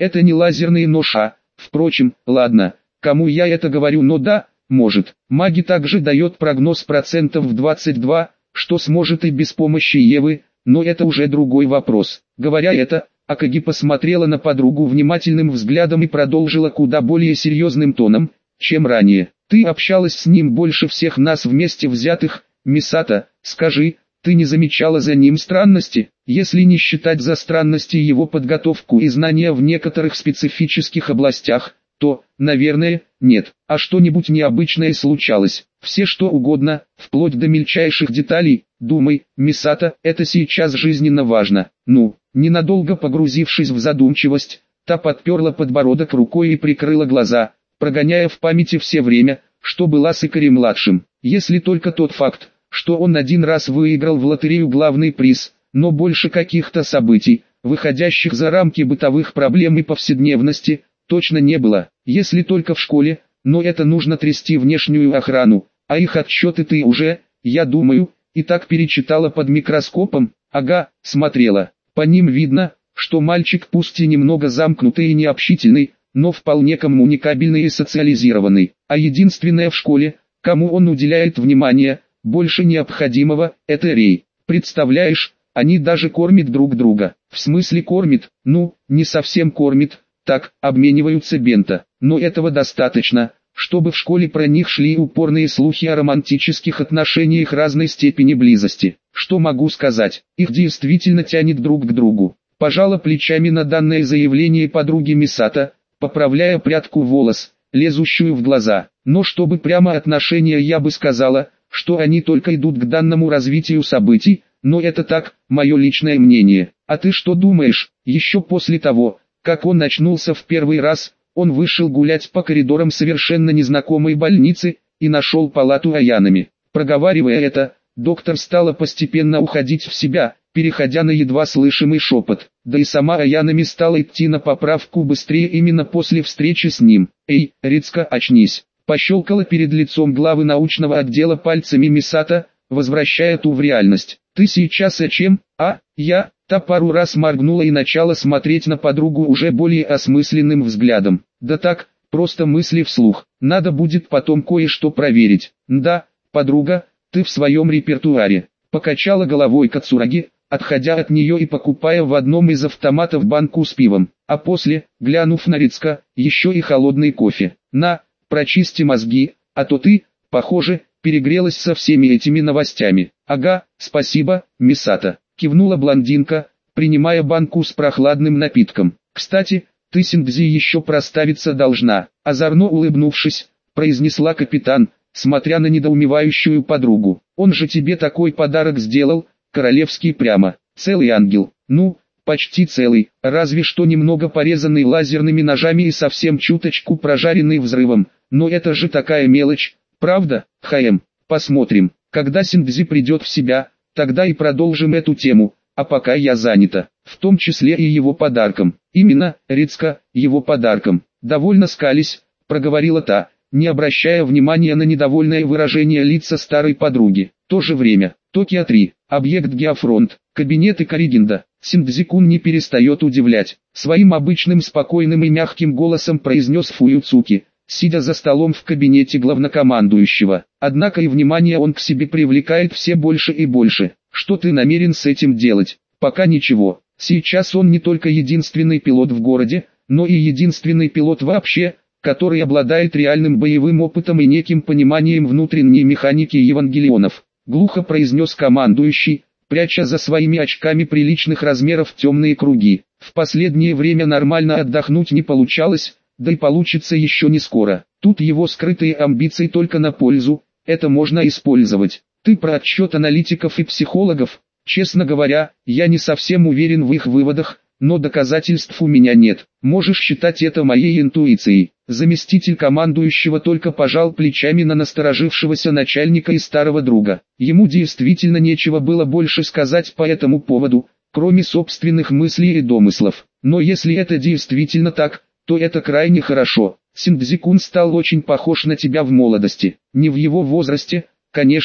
Это не лазерный нож, впрочем, ладно, кому я это говорю, но да, может. Маги также дает прогноз процентов в 22, что сможет и без помощи Евы, но это уже другой вопрос. Говоря это, Акаги посмотрела на подругу внимательным взглядом и продолжила куда более серьезным тоном, чем ранее. Ты общалась с ним больше всех нас вместе взятых, Мисата, скажи, ты не замечала за ним странности? Если не считать за странности его подготовку и знания в некоторых специфических областях, то, наверное, нет. А что-нибудь необычное случалось? Все что угодно, вплоть до мельчайших деталей. Думай, Мисата, это сейчас жизненно важно. Ну, ненадолго погрузившись в задумчивость, та подперла подбородок рукой и прикрыла глаза, прогоняя в памяти все время, что была с Икари-младшим. Если только тот факт, что он один раз выиграл в лотерею главный приз, но больше каких-то событий, выходящих за рамки бытовых проблем и повседневности, точно не было. Если только в школе, но это нужно трясти внешнюю охрану, а их отчеты ты уже, я думаю, и так перечитала под микроскопом. Ага, смотрела. По ним видно, что мальчик пусть и немного замкнутый и необщительный, но вполне коммуникабельный и социализированный. А единственное в школе, кому он уделяет внимание, больше необходимого, это Рей. Представляешь, они даже кормят друг друга. В смысле кормят? Ну, не совсем кормят, так, обмениваются бенто. Но этого достаточно, чтобы в школе про них шли упорные слухи о романтических отношениях разной степени близости. Что могу сказать? Их действительно тянет друг к другу. Пожала плечами на данное заявление подруги Мисата, поправляя прядку волос, лезущую в глаза. Но чтобы прямо отношения, я бы сказала, что они только идут к данному развитию событий, но это так, мое личное мнение. А ты что думаешь? Еще после того, как он очнулся в первый раз, он вышел гулять по коридорам совершенно незнакомой больницы и нашел палату Аянами. Проговаривая это, доктор стала постепенно уходить в себя, переходя на едва слышимый шепот. Да и сама Аянами стала идти на поправку быстрее именно после встречи с ним. «Эй, Рицка, очнись!» Пощелкала перед лицом главы научного отдела пальцами Мисата, возвращая ту в реальность. «Ты сейчас о чем?» Я...» Та пару раз моргнула и начала смотреть на подругу уже более осмысленным взглядом. «Да так, просто мысли вслух. Надо будет потом кое-что проверить». «Да, подруга, ты в своем репертуаре». Покачала головой Кацураги, отходя от нее и покупая в одном из автоматов банку с пивом. А после, глянув на Рицка, еще и холодный кофе. «На, прочисти мозги, а то ты, похоже, перегрелась со всеми этими новостями». «Ага, спасибо, Мисата», кивнула блондинка, принимая банку с прохладным напитком. «Кстати, ты Синдзи еще проставиться должна», озорно улыбнувшись, произнесла капитан, смотря на недоумевающую подругу. «Он же тебе такой подарок сделал, королевский прямо, целый ангел». «Ну, почти целый, разве что немного порезанный лазерными ножами и совсем чуточку прожаренный взрывом, но это же такая мелочь, правда, ХМ? Посмотрим, когда Синдзи придет в себя, тогда и продолжим эту тему, а пока я занята, в том числе и его подарком». «Именно, Рицка, его подарком», довольно скались, проговорила та, не обращая внимания на недовольное выражение лица старой подруги. В то же время, Токио-3, объект Геофронт, кабинет Икаригинда. Синдзи-кун не перестает удивлять. Своим обычным спокойным и мягким голосом произнес Фуюцуки, сидя за столом в кабинете главнокомандующего. Однако и внимание он к себе привлекает все больше и больше. «Что ты намерен с этим делать?» «Пока ничего. Сейчас он не только единственный пилот в городе, но и единственный пилот вообще, который обладает реальным боевым опытом и неким пониманием внутренней механики евангелионов», глухо произнес командующий, пряча за своими очками приличных размеров темные круги. В последнее время нормально отдохнуть не получалось, да и получится еще не скоро. Тут его скрытые амбиции только на пользу, это можно использовать. Ты про отчет аналитиков и психологов? Честно говоря, я не совсем уверен в их выводах, но доказательств у меня нет. Можешь считать это моей интуицией. Заместитель командующего только пожал плечами на насторожившегося начальника и старого друга. Ему действительно нечего было больше сказать по этому поводу, кроме собственных мыслей и домыслов. Но если это действительно так, то это крайне хорошо. Синдзи-кун стал очень похож на тебя в молодости. Не в его возрасте, конечно,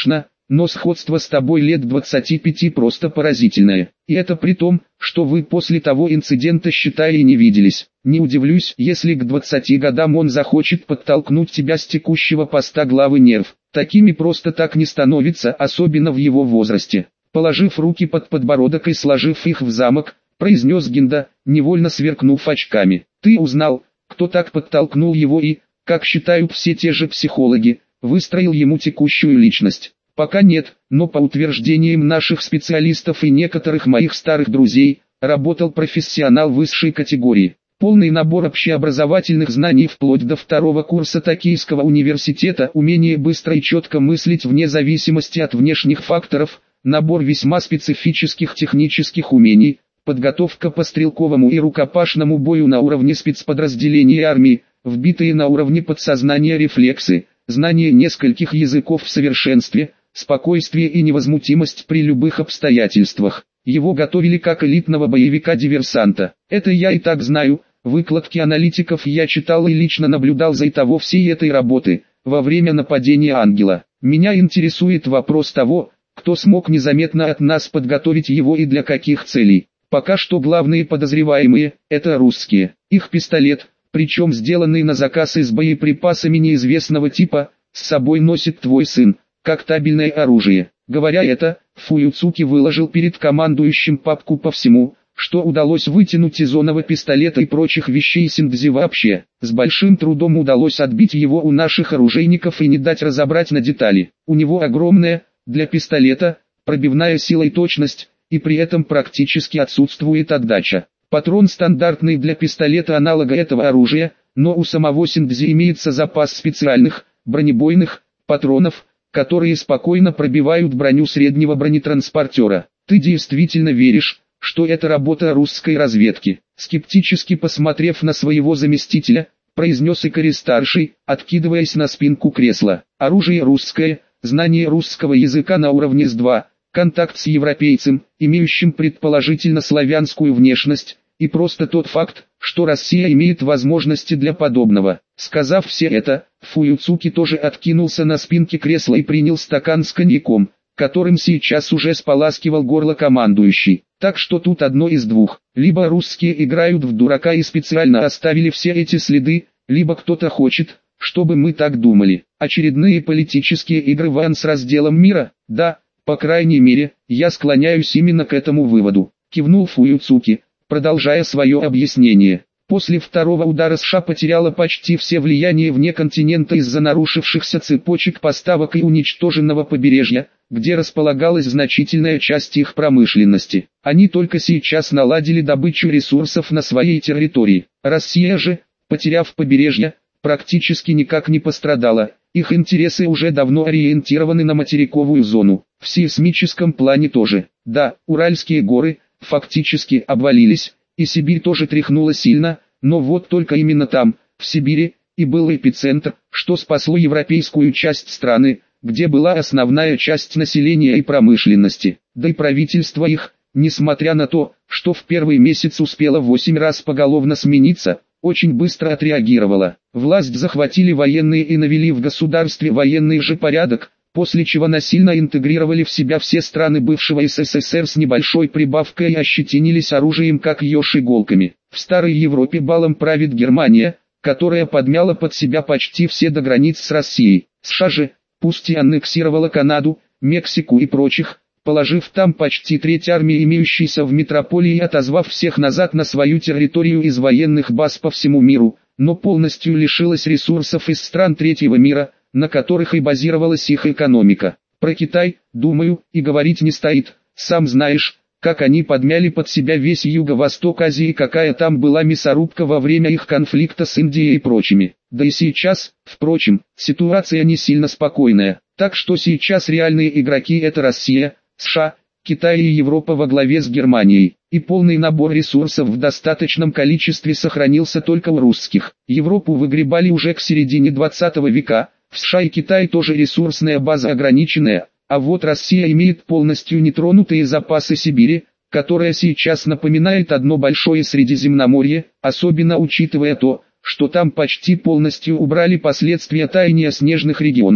но сходство с тобой лет 25 просто поразительное. И это при том, что вы после того инцидента считай и не виделись. Не удивлюсь, если к 20 годам он захочет подтолкнуть тебя с текущего поста главы нерв. Такими просто так не становится, особенно в его возрасте. Положив руки под подбородок и сложив их в замок, произнес Гинда, невольно сверкнув очками. Ты узнал, кто так подтолкнул его и, как считают все те же психологи, выстроил ему текущую личность? Пока нет, но по утверждениям наших специалистов и некоторых моих старых друзей, работал профессионал высшей категории. Полный набор общеобразовательных знаний вплоть до 2-го курса Токийского университета, умение быстро и четко мыслить вне зависимости от внешних факторов, набор весьма специфических технических умений, подготовка по стрелковому и рукопашному бою на уровне спецподразделений армии, вбитые на уровне подсознания рефлексы, знание нескольких языков в совершенстве, спокойствие и невозмутимость при любых обстоятельствах. Его готовили как элитного боевика-диверсанта. Это я и так знаю, выкладки аналитиков я читал и лично наблюдал за итого всей этой работы, во время нападения ангела. Меня интересует вопрос того, кто смог незаметно от нас подготовить его и для каких целей. Пока что главные подозреваемые – это русские. Их пистолет, причем сделанный на заказ и с боеприпасами неизвестного типа, с собой носит твой сын, как табельное оружие. Говоря это, Фуюцуки выложил перед командующим папку по всему, что удалось вытянуть из оного пистолета и прочих вещей Синдзи вообще. С большим трудом удалось отбить его у наших оружейников и не дать разобрать на детали. У него огромная, для пистолета, пробивная сила и точность, и при этом практически отсутствует отдача. Патрон стандартный для пистолета аналога этого оружия, но у самого Синдзи имеется запас специальных, бронебойных, патронов, которые спокойно пробивают броню среднего бронетранспортера. Ты действительно веришь, что это работа русской разведки? Скептически посмотрев на своего заместителя, произнес Икари-старший, откидываясь на спинку кресла. Оружие русское, знание русского языка на уровне С2, контакт с европейцем, имеющим предположительно славянскую внешность, и просто тот факт, что Россия имеет возможности для подобного. Сказав все это, Фуюцуки тоже откинулся на спинке кресла и принял стакан с коньяком, которым сейчас уже споласкивал горло командующий. Так что тут одно из двух: либо русские играют в дурака и специально оставили все эти следы, либо кто-то хочет, чтобы мы так думали. Очередные политические игры Ван с разделом мира? Да, по крайней мере, я склоняюсь именно к этому выводу. Кивнул Фуюцуки, продолжая свое объяснение. После второго удара США потеряла почти все влияние вне континента из-за нарушившихся цепочек поставок и уничтоженного побережья, где располагалась значительная часть их промышленности. Они только сейчас наладили добычу ресурсов на своей территории. Россия же, потеряв побережье, практически никак не пострадала. Их интересы уже давно ориентированы на материковую зону. В сейсмическом плане тоже. Да, Уральские горы фактически обвалились, и Сибирь тоже тряхнула сильно, но вот только именно там, в Сибири, и был эпицентр, что спасло европейскую часть страны, где была основная часть населения и промышленности. Да и правительство их, несмотря на то, что в первый месяц успело 8 раз поголовно смениться, очень быстро отреагировало. Власть захватили военные и навели в государстве военный же порядок, после чего насильно интегрировали в себя все страны бывшего СССР с небольшой прибавкой и ощетинились оружием как еж иголками. В старой Европе балом правит Германия, которая подмяла под себя почти все до границ с Россией. США же, пусть и аннексировала Канаду, Мексику и прочих, положив там почти треть армии, имеющейся в метрополии, и отозвав всех назад на свою территорию из военных баз по всему миру, но полностью лишилась ресурсов из стран третьего мира, на которых и базировалась их экономика. Про Китай, думаю, и говорить не стоит. Сам знаешь, как они подмяли под себя весь юго-восток Азии, какая там была мясорубка во время их конфликта с Индией и прочими. Да и сейчас, впрочем, ситуация не сильно спокойная. Так что сейчас реальные игроки — это Россия, США, Китай и Европа во главе с Германией. И полный набор ресурсов в достаточном количестве сохранился только у русских. Европу выгребали уже к середине 20 века. В США и Китае тоже ресурсная база ограниченная, а вот Россия имеет полностью нетронутые запасы Сибири, которая сейчас напоминает одно большое Средиземноморье, особенно учитывая то, что там почти полностью убрали последствия таяния снежных регионов.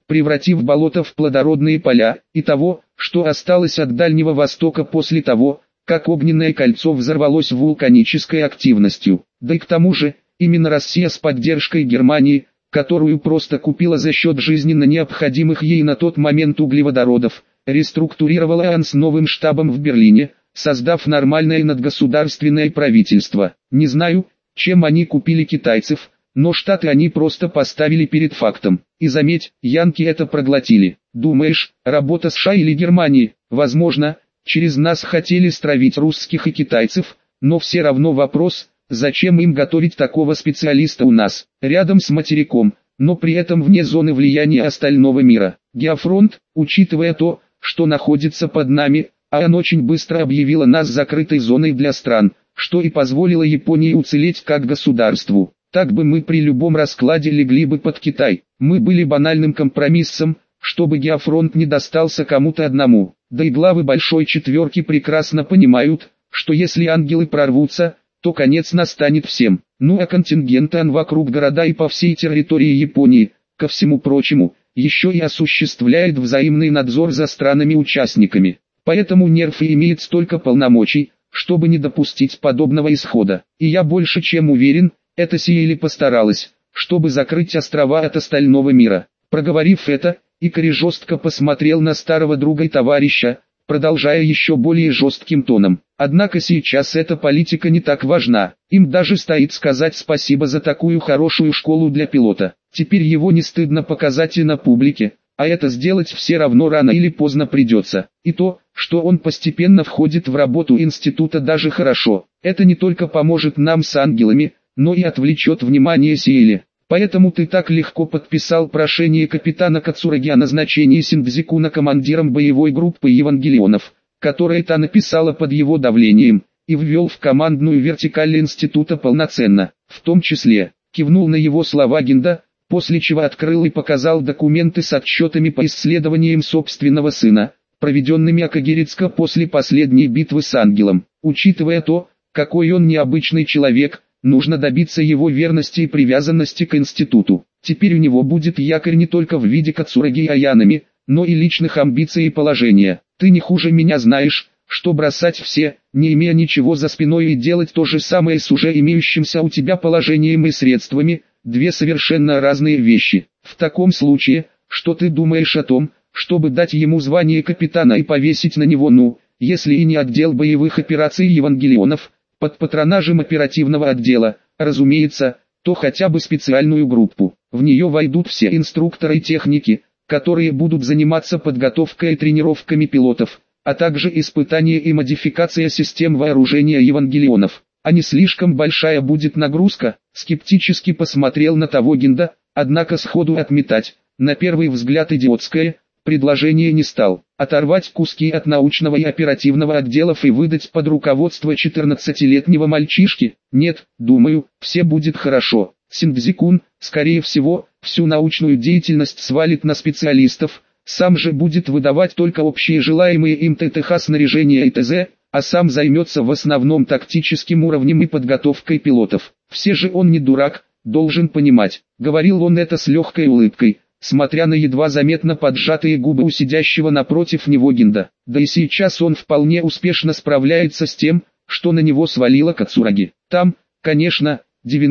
превратив болото в плодородные поля, и того, что осталось от Дальнего Востока после того, как огненное кольцо взорвалось вулканической активностью. Да и к тому же, именно Россия с поддержкой Германии, которую просто купила за счет жизненно необходимых ей на тот момент углеводородов, реструктурировала АН с новым штабом в Берлине, создав нормальное надгосударственное правительство. Не знаю, чем они купили китайцев, но Штаты они просто поставили перед фактом. И заметь, янки это проглотили. Думаешь, работа США или Германии? Возможно, через нас хотели стравить русских и китайцев, но все равно вопрос, зачем им готовить такого специалиста у нас, рядом с материком, но при этом вне зоны влияния остального мира. Геофронт, учитывая то, что находится под нами, АН очень быстро объявила нас закрытой зоной для стран, что и позволило Японии уцелеть как государству. Так бы мы при любом раскладе легли бы под Китай. Мы были банальным компромиссом, чтобы Геофронт не достался кому-то одному. Да и главы Большой Четверки прекрасно понимают, что если ангелы прорвутся, то конец настанет всем. Ну а контингент АН вокруг города и по всей территории Японии, ко всему прочему, еще и осуществляет взаимный надзор за странами-участниками. Поэтому НЕРФ и имеет столько полномочий, чтобы не допустить подобного исхода. И я больше чем уверен, это Сиэли постаралась, чтобы закрыть острова от остального мира. Проговорив это, Икари жестко посмотрел на старого друга и товарища, продолжая еще более жестким тоном. Однако сейчас эта политика не так важна. Им даже стоит сказать спасибо за такую хорошую школу для пилота. Теперь его не стыдно показать и на публике, а это сделать все равно рано или поздно придется. И то, что он постепенно входит в работу института, даже хорошо. Это не только поможет нам с ангелами, но и отвлечет внимание Сиэли. Поэтому ты так легко подписал прошение капитана Кацураги о назначении Синдзикуна командиром боевой группы Евангелионов, которое та написала под его давлением, и ввел в командную вертикаль института полноценно, в том числе, кивнул на его слова Гинда, после чего открыл и показал документы с отчетами по исследованиям собственного сына, проведенными Акагирицко после последней битвы с ангелом. Учитывая то, какой он необычный человек, нужно добиться его верности и привязанности к институту. Теперь у него будет якорь не только в виде Кацураги и Аянами, но и личных амбиций и положения. Ты не хуже меня знаешь, что бросать все, не имея ничего за спиной, и делать то же самое с уже имеющимся у тебя положением и средствами, две совершенно разные вещи. В таком случае, что ты думаешь о том, чтобы дать ему звание капитана и повесить на него, если и не отдел боевых операций Евангелионов, под патронажем оперативного отдела, разумеется, то хотя бы специальную группу. В нее войдут все инструкторы и техники, которые будут заниматься подготовкой и тренировками пилотов, а также испытание и модификация систем вооружения Евангелионов. А не слишком большая будет нагрузка? Скептически посмотрел на того Гинда, однако сходу отметать, на первый взгляд идиотское, предложение не стал. Оторвать куски от научного и оперативного отделов и выдать под руководство 14-летнего мальчишки? Нет, думаю, все будет хорошо. Синдзикун, скорее всего, всю научную деятельность свалит на специалистов, сам же будет выдавать только общие желаемые им ТТХ снаряжения и ТЗ, а сам займется в основном тактическим уровнем и подготовкой пилотов. Все же он не дурак, должен понимать. Говорил он это с легкой улыбкой, смотря на едва заметно поджатые губы у сидящего напротив него Гинда. Да и сейчас он вполне успешно справляется с тем, что на него свалила Кацураги. Там, конечно,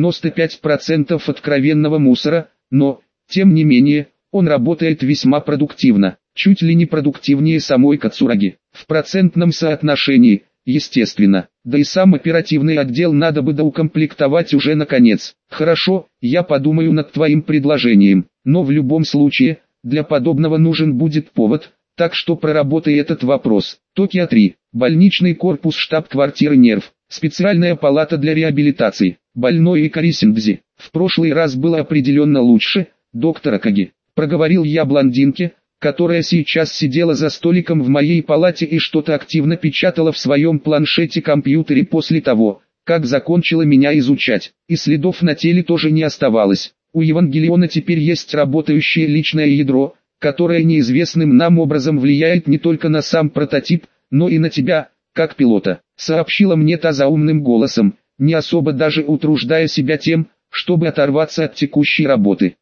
95% откровенного мусора, но, тем не менее, он работает весьма продуктивно, чуть ли не продуктивнее самой Кацураги. В процентном соотношении, естественно. Да и сам оперативный отдел надо бы доукомплектовать уже наконец. Хорошо, я подумаю над твоим предложением, но в любом случае, для подобного нужен будет повод, так что проработай этот вопрос. Токио 3. Больничный корпус, штаб-квартиры НЕРФ. Специальная палата для реабилитации. Больной Икари Синдзи. В прошлый раз было определенно лучше, доктор Акаги. Проговорил я блондинке, которая сейчас сидела за столиком в моей палате и что-то активно печатала в своем планшете-компьютере после того, как закончила меня изучать. И следов на теле тоже не оставалось. У Евангелиона теперь есть работающее личное ядро, которое неизвестным нам образом влияет не только на сам прототип, но и на тебя, как пилота, сообщила мне та заумным голосом, не особо даже утруждая себя тем, чтобы оторваться от текущей работы.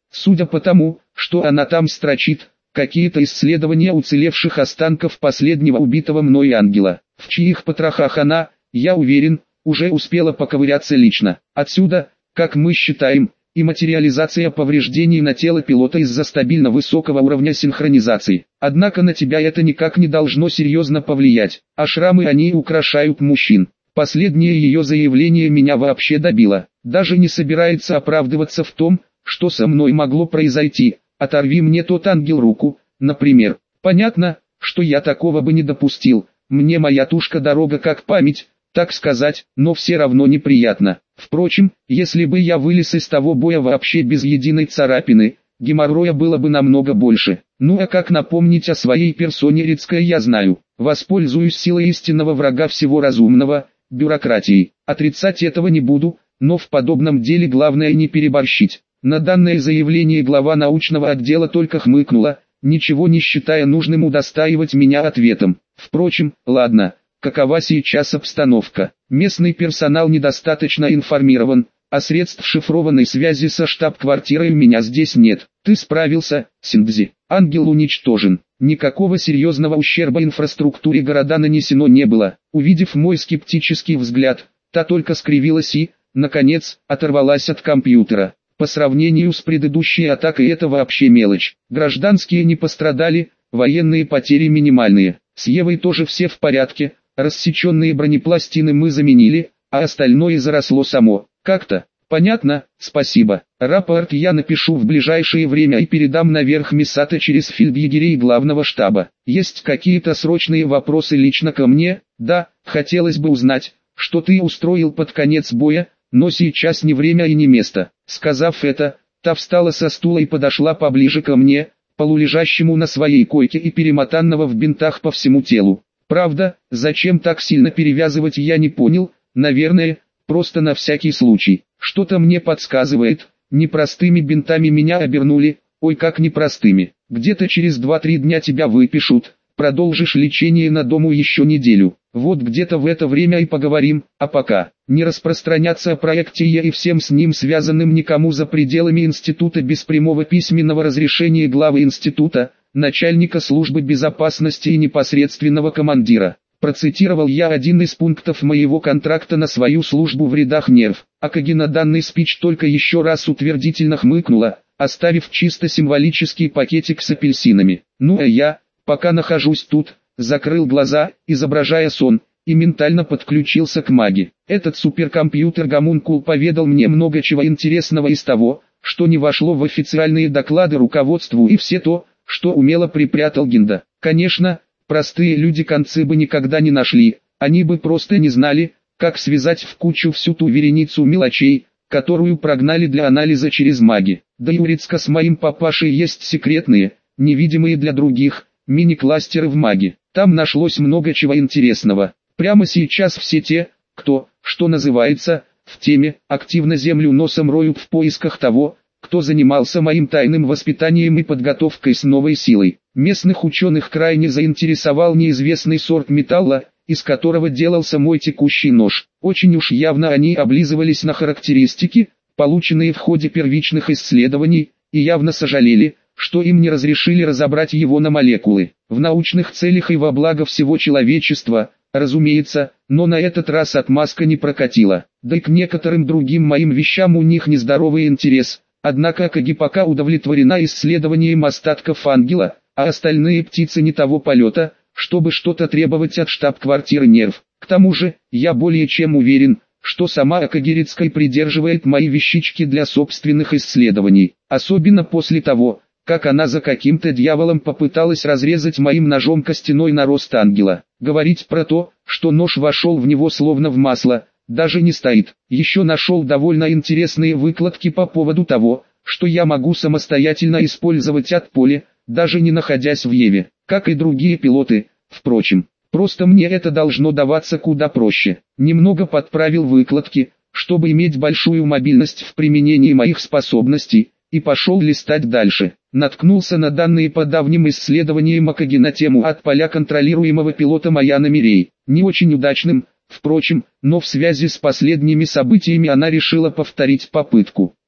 Судя по тому, что она там строчит, какие-то исследования уцелевших останков последнего убитого мной ангела, в чьих потрохах она, я уверен, уже успела поковыряться лично. Отсюда, как мы считаем, и материализация повреждений на тело пилота из-за стабильно высокого уровня синхронизации. Однако на тебя это никак не должно серьезно повлиять, а шрамы они украшают мужчин. Последнее ее заявление меня вообще добило. Даже не собирается оправдываться в том, что со мной могло произойти. Оторви мне тот ангел руку, например. Понятно, что я такого бы не допустил. Мне моя тушка дорога как память, так сказать, но все равно неприятно. Впрочем, если бы я вылез из того боя вообще без единой царапины, геморроя было бы намного больше. Ну а как напомнить о своей персоне Рицкая я знаю. Воспользуюсь силой истинного врага всего разумного, бюрократией. Отрицать этого не буду, но в подобном деле главное не переборщить. На данное заявление глава научного отдела только хмыкнула, ничего не считая нужным удостаивать меня ответом. Впрочем, ладно, какова сейчас обстановка? Местный персонал недостаточно информирован, а средств шифрованной связи со штаб-квартирой у меня здесь нет. Ты справился, Синдзи. Ангел уничтожен. Никакого серьезного ущерба инфраструктуре города нанесено не было. Увидев мой скептический взгляд, та только скривилась и, наконец, оторвалась от компьютера. По сравнению с предыдущей атакой это вообще мелочь. Гражданские не пострадали, военные потери минимальные. С Евой тоже все в порядке, рассеченные бронепластины мы заменили, а остальное заросло само. Как-то. Понятно, спасибо. Рапорт я напишу в ближайшее время и передам наверх Мисато через фельдъегерей главного штаба. Есть какие-то срочные вопросы лично ко мне? Да, хотелось бы узнать, что ты устроил под конец боя, но сейчас не время и не место. Сказав это, та встала со стула и подошла поближе ко мне, полулежащему на своей койке и перемотанного в бинтах по всему телу. Правда, зачем так сильно перевязывать я не понял, наверное, просто на всякий случай. Что-то мне подсказывает, непростыми бинтами меня обернули, ой как непростыми. Где-то через 2-3 дня тебя выпишут, продолжишь лечение на дому еще неделю. Вот где-то в это время и поговорим, а пока, не распространяться о проекте Е и всем с ним связанным никому за пределами института без прямого письменного разрешения главы института, начальника службы безопасности и непосредственного командира. Процитировал я один из пунктов моего контракта на свою службу в рядах нерв. Акаги на данный спич только еще раз утвердительно хмыкнула, оставив чисто символический пакетик с апельсинами. Ну а я, пока нахожусь тут, закрыл глаза, изображая сон, и ментально подключился к маги. Этот суперкомпьютер Гомункул поведал мне много чего интересного из того, что не вошло в официальные доклады руководству и все то, что умело припрятал Гинда. Конечно, простые люди концы бы никогда не нашли, они бы просто не знали, как связать в кучу всю ту вереницу мелочей, которую прогнали для анализа через маги. Да и у Рицка с моим папашей есть секретные, невидимые для других, мини-кластеры в маги. Там нашлось много чего интересного. Прямо сейчас все те, кто, что называется, в теме, активно землю носом роют в поисках того, кто занимался моим тайным воспитанием и подготовкой с новой силой. Местных ученых крайне заинтересовал неизвестный сорт металла, из которого делался мой текущий нож. Очень уж явно они облизывались на характеристики, полученные в ходе первичных исследований, и явно сожалели, что им не разрешили разобрать его на молекулы. В научных целях и во благо всего человечества, разумеется, но на этот раз отмазка не прокатила. Да и к некоторым другим моим вещам у них нездоровый интерес. Однако Акаги пока удовлетворена исследованием остатков ангела, а остальные птицы не того полета, чтобы что-то требовать от штаб-квартиры нерв. К тому же, я более чем уверен, что сама Акаги Рицкая придерживает мои вещички для собственных исследований. Особенно после того, как она за каким-то дьяволом попыталась разрезать моим ножом костяной нарост ангела. Говорить про то, что нож вошел в него словно в масло, даже не стоит. Еще нашел довольно интересные выкладки по поводу того, что я могу самостоятельно использовать от-поле, даже не находясь в Еве, как и другие пилоты, впрочем. Просто мне это должно даваться куда проще. Немного подправил выкладки, чтобы иметь большую мобильность в применении моих способностей, и пошел листать дальше. Наткнулся на данные по давним исследованиям Акаги на тему от поля контролируемого пилота Маяна Мирей. Не очень удачным, впрочем, но в связи с последними событиями она решила повторить попытку.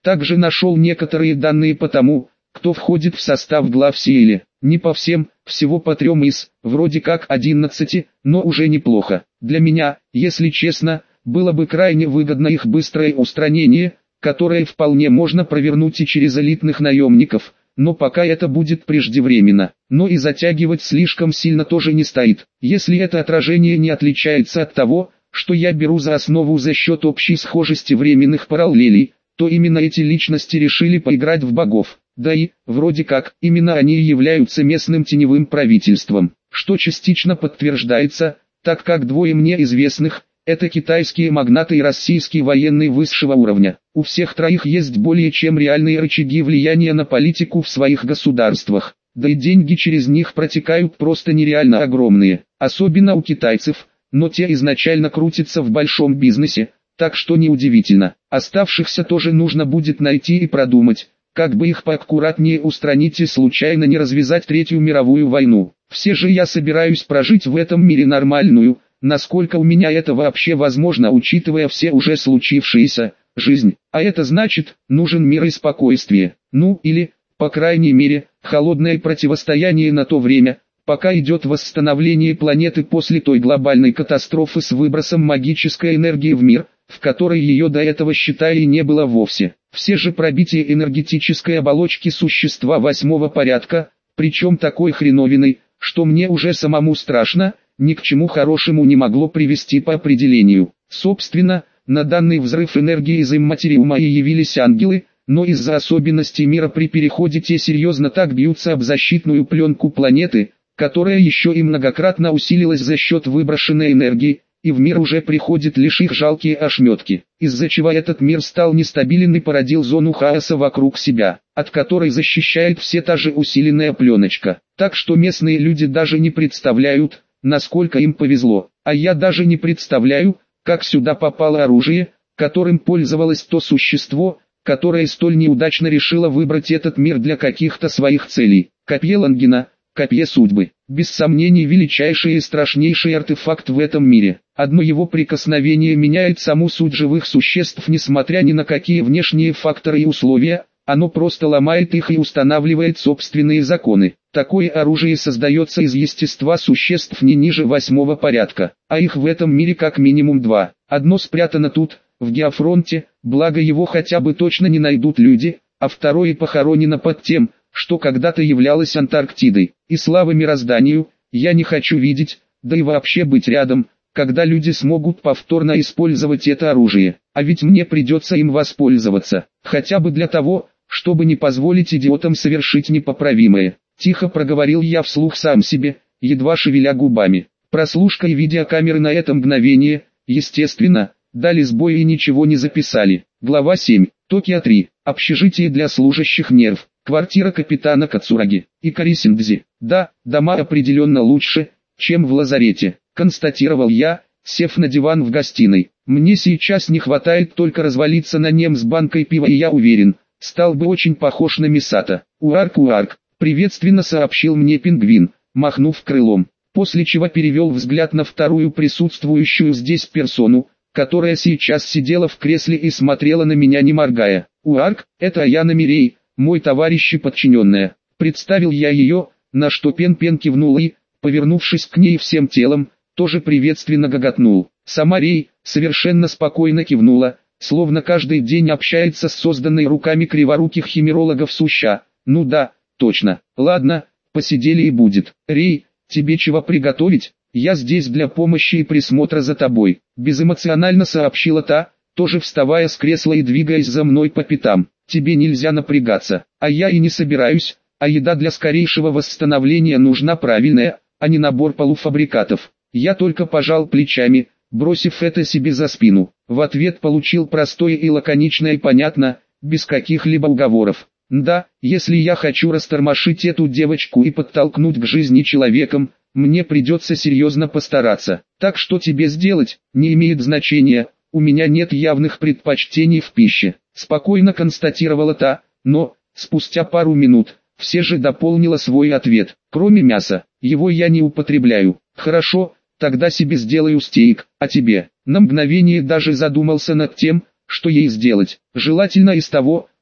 Также нашел некоторые данные по тому, кто входит в состав глав Сиэли. Не по всем, всего по 3 из, вроде как 11, но уже неплохо. Для меня, если честно, было бы крайне выгодно их быстрое устранение, которое вполне можно провернуть и через элитных наемников, но пока это будет преждевременно. Но и затягивать слишком сильно тоже не стоит. Если это отражение не отличается от того, что я беру за основу за счет общей схожести временных параллелей, то именно эти личности решили поиграть в богов. Да и, вроде как, именно они и являются местным теневым правительством, что частично подтверждается, так как двое мне известных – это китайские магнаты и российский военный высшего уровня. У всех троих есть более чем реальные рычаги влияния на политику в своих государствах, да и деньги через них протекают просто нереально огромные, особенно у китайцев, но те изначально крутятся в большом бизнесе, так что неудивительно. Оставшихся тоже нужно будет найти и продумать, как бы их поаккуратнее устранить и случайно не развязать Третью мировую войну. Все же я собираюсь прожить в этом мире нормальную, насколько у меня это вообще возможно, учитывая все уже случившиеся, жизнь. А это значит, нужен мир и спокойствие. Ну или, по крайней мере, холодное противостояние на то время, пока идет восстановление планеты после той глобальной катастрофы с выбросом магической энергии в мир, в которой ее до этого, считай, не было вовсе. Все же пробитие энергетической оболочки существа 8-го порядка, причем такой хреновиной, что мне уже самому страшно, ни к чему хорошему не могло привести по определению. Собственно, на данный взрыв энергии из имматериума и явились ангелы, но из-за особенностей мира при переходе те серьезно так бьются об защитную пленку планеты, которая еще и многократно усилилась за счет выброшенной энергии, и в мир уже приходят лишь их жалкие ошметки, из-за чего этот мир стал нестабилен и породил зону хаоса вокруг себя, от которой защищает все та же усиленная пленочка. Так что местные люди даже не представляют, насколько им повезло, а я даже не представляю, как сюда попало оружие, которым пользовалось то существо, которое столь неудачно решило выбрать этот мир для каких-то своих целей. Копье Лангина, копье судьбы, без сомнений величайший и страшнейший артефакт в этом мире. Одно его прикосновение меняет саму суть живых существ, несмотря ни на какие внешние факторы и условия, оно просто ломает их и устанавливает собственные законы. Такое оружие создается из естества существ не ниже 8-го порядка, а их в этом мире как минимум 2. Одно спрятано тут, в Геофронте, благо его хотя бы точно не найдут люди, а второе похоронено под тем, что когда-то являлось Антарктидой. И слава мирозданию, я не хочу видеть, да и вообще быть рядом, когда люди смогут повторно использовать это оружие. А ведь мне придется им воспользоваться, хотя бы для того, чтобы не позволить идиотам совершить непоправимое. Тихо проговорил я вслух сам себе, едва шевеля губами. Прослушка и видеокамеры на это мгновение, естественно, дали сбой и ничего не записали. Глава 7. Токио 3. Общежитие для служащих нерв. Квартира капитана Кацураги. Икари Синдзи. Да, дома определенно лучше, чем в лазарете, констатировал я, сев на диван в гостиной. Мне сейчас не хватает только развалиться на нем с банкой пива, и я уверен, стал бы очень похож на Мисато. Уарк, приветственно сообщил мне пингвин, махнув крылом, после чего перевел взгляд на вторую присутствующую здесь персону, которая сейчас сидела в кресле и смотрела на меня не моргая. Уарк, это Аяна Мирей, мой товарищ и подчиненная. Представил я ее, на что Пен-Пен кивнул и, повернувшись к ней всем телом, тоже приветственно гоготнул. Сама Рей совершенно спокойно кивнула, словно каждый день общается с созданной руками криворуких химерологов суща. Ну да, точно. Ладно, посидели и будет. Рей, тебе чего приготовить? Я здесь для помощи и присмотра за тобой. Безэмоционально сообщила та, тоже вставая с кресла и двигаясь за мной по пятам. Тебе нельзя напрягаться, а я и не собираюсь, а еда для скорейшего восстановления нужна правильная, а не набор полуфабрикатов. Я только пожал плечами, бросив это себе за спину. В ответ получил простое и лаконичное понятно, без каких-либо уговоров. Да, если я хочу растормошить эту девочку и подтолкнуть к жизни человеком, мне придется серьезно постараться. Так что тебе сделать, не имеет значения, у меня нет явных предпочтений в пище. Спокойно констатировала та, но, спустя пару минут, все же дополнила свой ответ. Кроме мяса, его я не употребляю. Хорошо, тогда себе сделаю стейк, а тебе? На мгновение даже задумался над тем, что ей сделать. Желательно из того,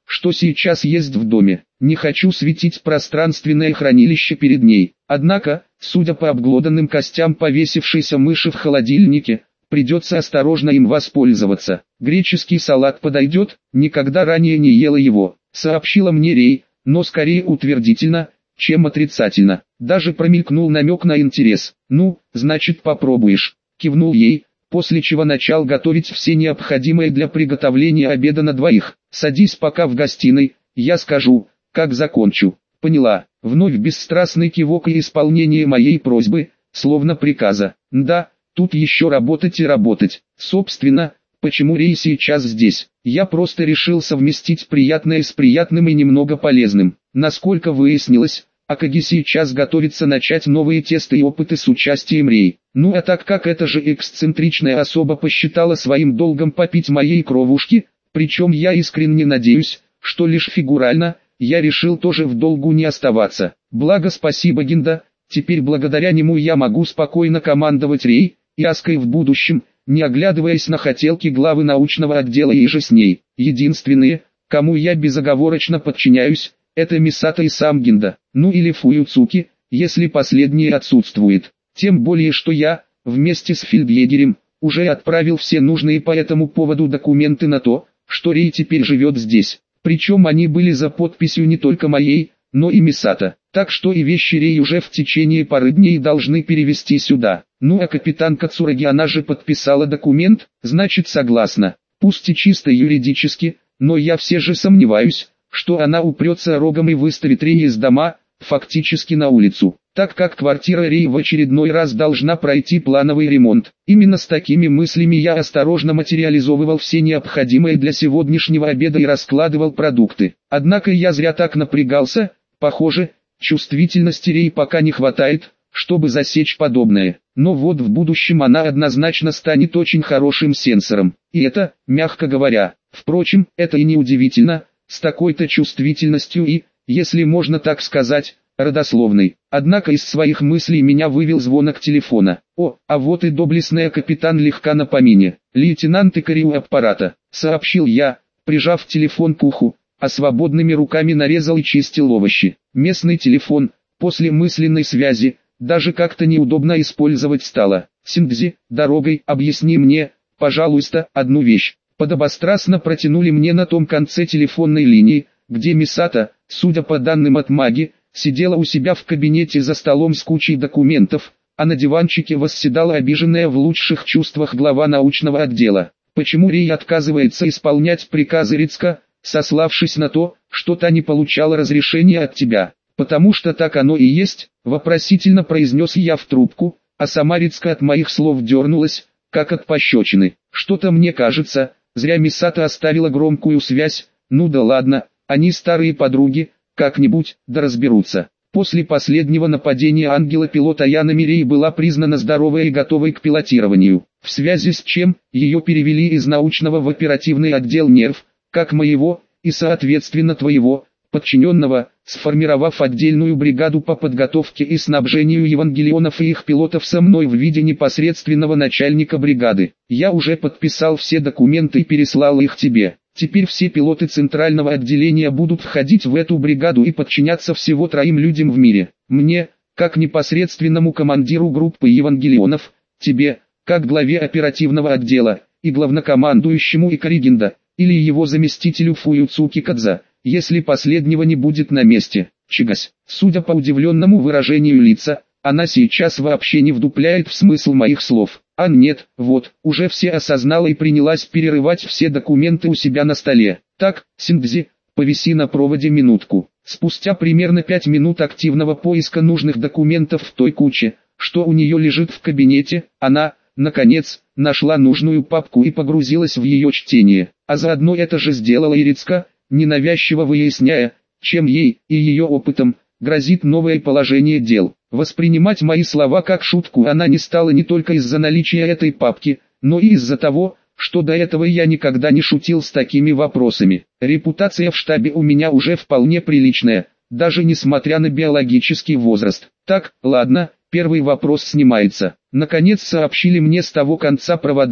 что сейчас есть в доме. Не хочу светить пространственное хранилище перед ней. Однако, судя по обглоданным костям повесившейся мыши в холодильнике, придется осторожно им воспользоваться. Греческий салат подойдет, никогда ранее не ела его, сообщила мне Рей, но скорее утвердительно, чем отрицательно. Даже промелькнул намек на интерес. Ну, значит попробуешь, кивнул ей, после чего начал готовить все необходимое для приготовления обеда на двоих. Садись пока в гостиной, я скажу, как закончу. Поняла, вновь бесстрастный кивок и исполнение моей просьбы, словно приказа. Да, тут еще работать и работать. Собственно, почему Рей сейчас здесь? Я просто решил совместить приятное с приятным и немного полезным. Насколько выяснилось, Акаги сейчас готовится начать новые тесты и опыты с участием Рей. Ну а так как эта же эксцентричная особа посчитала своим долгом попить моей кровушки, причем я искренне надеюсь, что лишь фигурально, я решил тоже в долгу не оставаться. Благо спасибо Гинда, теперь благодаря нему я могу спокойно командовать Рей и Аской в будущем, не оглядываясь на хотелки главы научного отдела и же с ней. Единственные, кому я безоговорочно подчиняюсь, это Мисато и сам Гинда, ну или Фуюцуки, если последний отсутствует. Тем более что я, вместе с фельдъегерем, уже отправил все нужные по этому поводу документы на то, что Рей теперь живет здесь. Причем они были за подписью не только моей, но и Мисато. Так что и вещи Рей уже в течение пары дней должны перевезти сюда. Ну а капитан Кацураги, она же подписала документ, значит согласна. Пусть и чисто юридически, но я все же сомневаюсь, что она упрется рогом и выставит Рей из дома, фактически на улицу, так как квартира Рей в очередной раз должна пройти плановый ремонт. Именно с такими мыслями я осторожно материализовывал все необходимые для сегодняшнего обеда и раскладывал продукты. Однако я зря так напрягался, похоже, чувствительности Рей пока не хватает, чтобы засечь подобное. Но вот в будущем она однозначно станет очень хорошим сенсором. И это, мягко говоря, впрочем, это и не удивительно, с такой-то чувствительностью и, если можно так сказать, родословной. Однако из своих мыслей меня вывел звонок телефона. О, а вот и доблестная капитан легка на помине. Лейтенант Икари у аппарата, сообщил я, прижав телефон к уху, а свободными руками нарезал и чистил овощи. Местный телефон, после мысленной связи, даже как-то неудобно использовать стало. Синдзи, дорогой, объясни мне, пожалуйста, одну вещь. Подобострастно протянули мне на том конце телефонной линии, где Мисато, судя по данным от Маги, сидела у себя в кабинете за столом с кучей документов, а на диванчике восседала обиженная в лучших чувствах глава научного отдела. Почему Рей отказывается исполнять приказы Рицка, сославшись на то, что та не получала разрешения от тебя? Потому что так оно и есть, вопросительно произнес я в трубку, а сама Рицка от моих слов дернулась, как от пощечины. Что-то мне кажется, зря Мисато оставила громкую связь, ну да ладно, они старые подруги, как-нибудь, да разберутся. После последнего нападения ангела-пилота Яна Мирей была признана здоровой и готовой к пилотированию, в связи с чем ее перевели из научного в оперативный отдел нерв, как моего, и соответственно твоего, подчиненного, сформировав отдельную бригаду по подготовке и снабжению евангелионов и их пилотов со мной в виде непосредственного начальника бригады. Я уже подписал все документы и переслал их тебе. Теперь все пилоты центрального отделения будут входить в эту бригаду и подчиняться всего 3 людям в мире. Мне, как непосредственному командиру группы евангелионов, тебе, как главе оперативного отдела, и главнокомандующему Икари Гинда, или его заместителю Фуюцуки Кадза, если последнего не будет на месте. Чигась. Судя по удивленному выражению лица, она сейчас вообще не вдупляет в смысл моих слов. А нет, вот, уже все осознала и принялась перерывать все документы у себя на столе. Так, Синдзи, повиси на проводе минутку. Спустя примерно 5 минут активного поиска нужных документов в той куче, что у нее лежит в кабинете, она, наконец, нашла нужную папку и погрузилась в ее чтение. А заодно это же сделала и Рицка, ненавязчиво выясняя, чем ей и ее опытом грозит новое положение дел. Воспринимать мои слова как шутку она не стала не только из-за наличия этой папки, но и из-за того, что до этого я никогда не шутил с такими вопросами. Репутация в штабе у меня уже вполне приличная, даже несмотря на биологический возраст. Так, ладно, первый вопрос снимается. Наконец сообщили мне с того конца провода,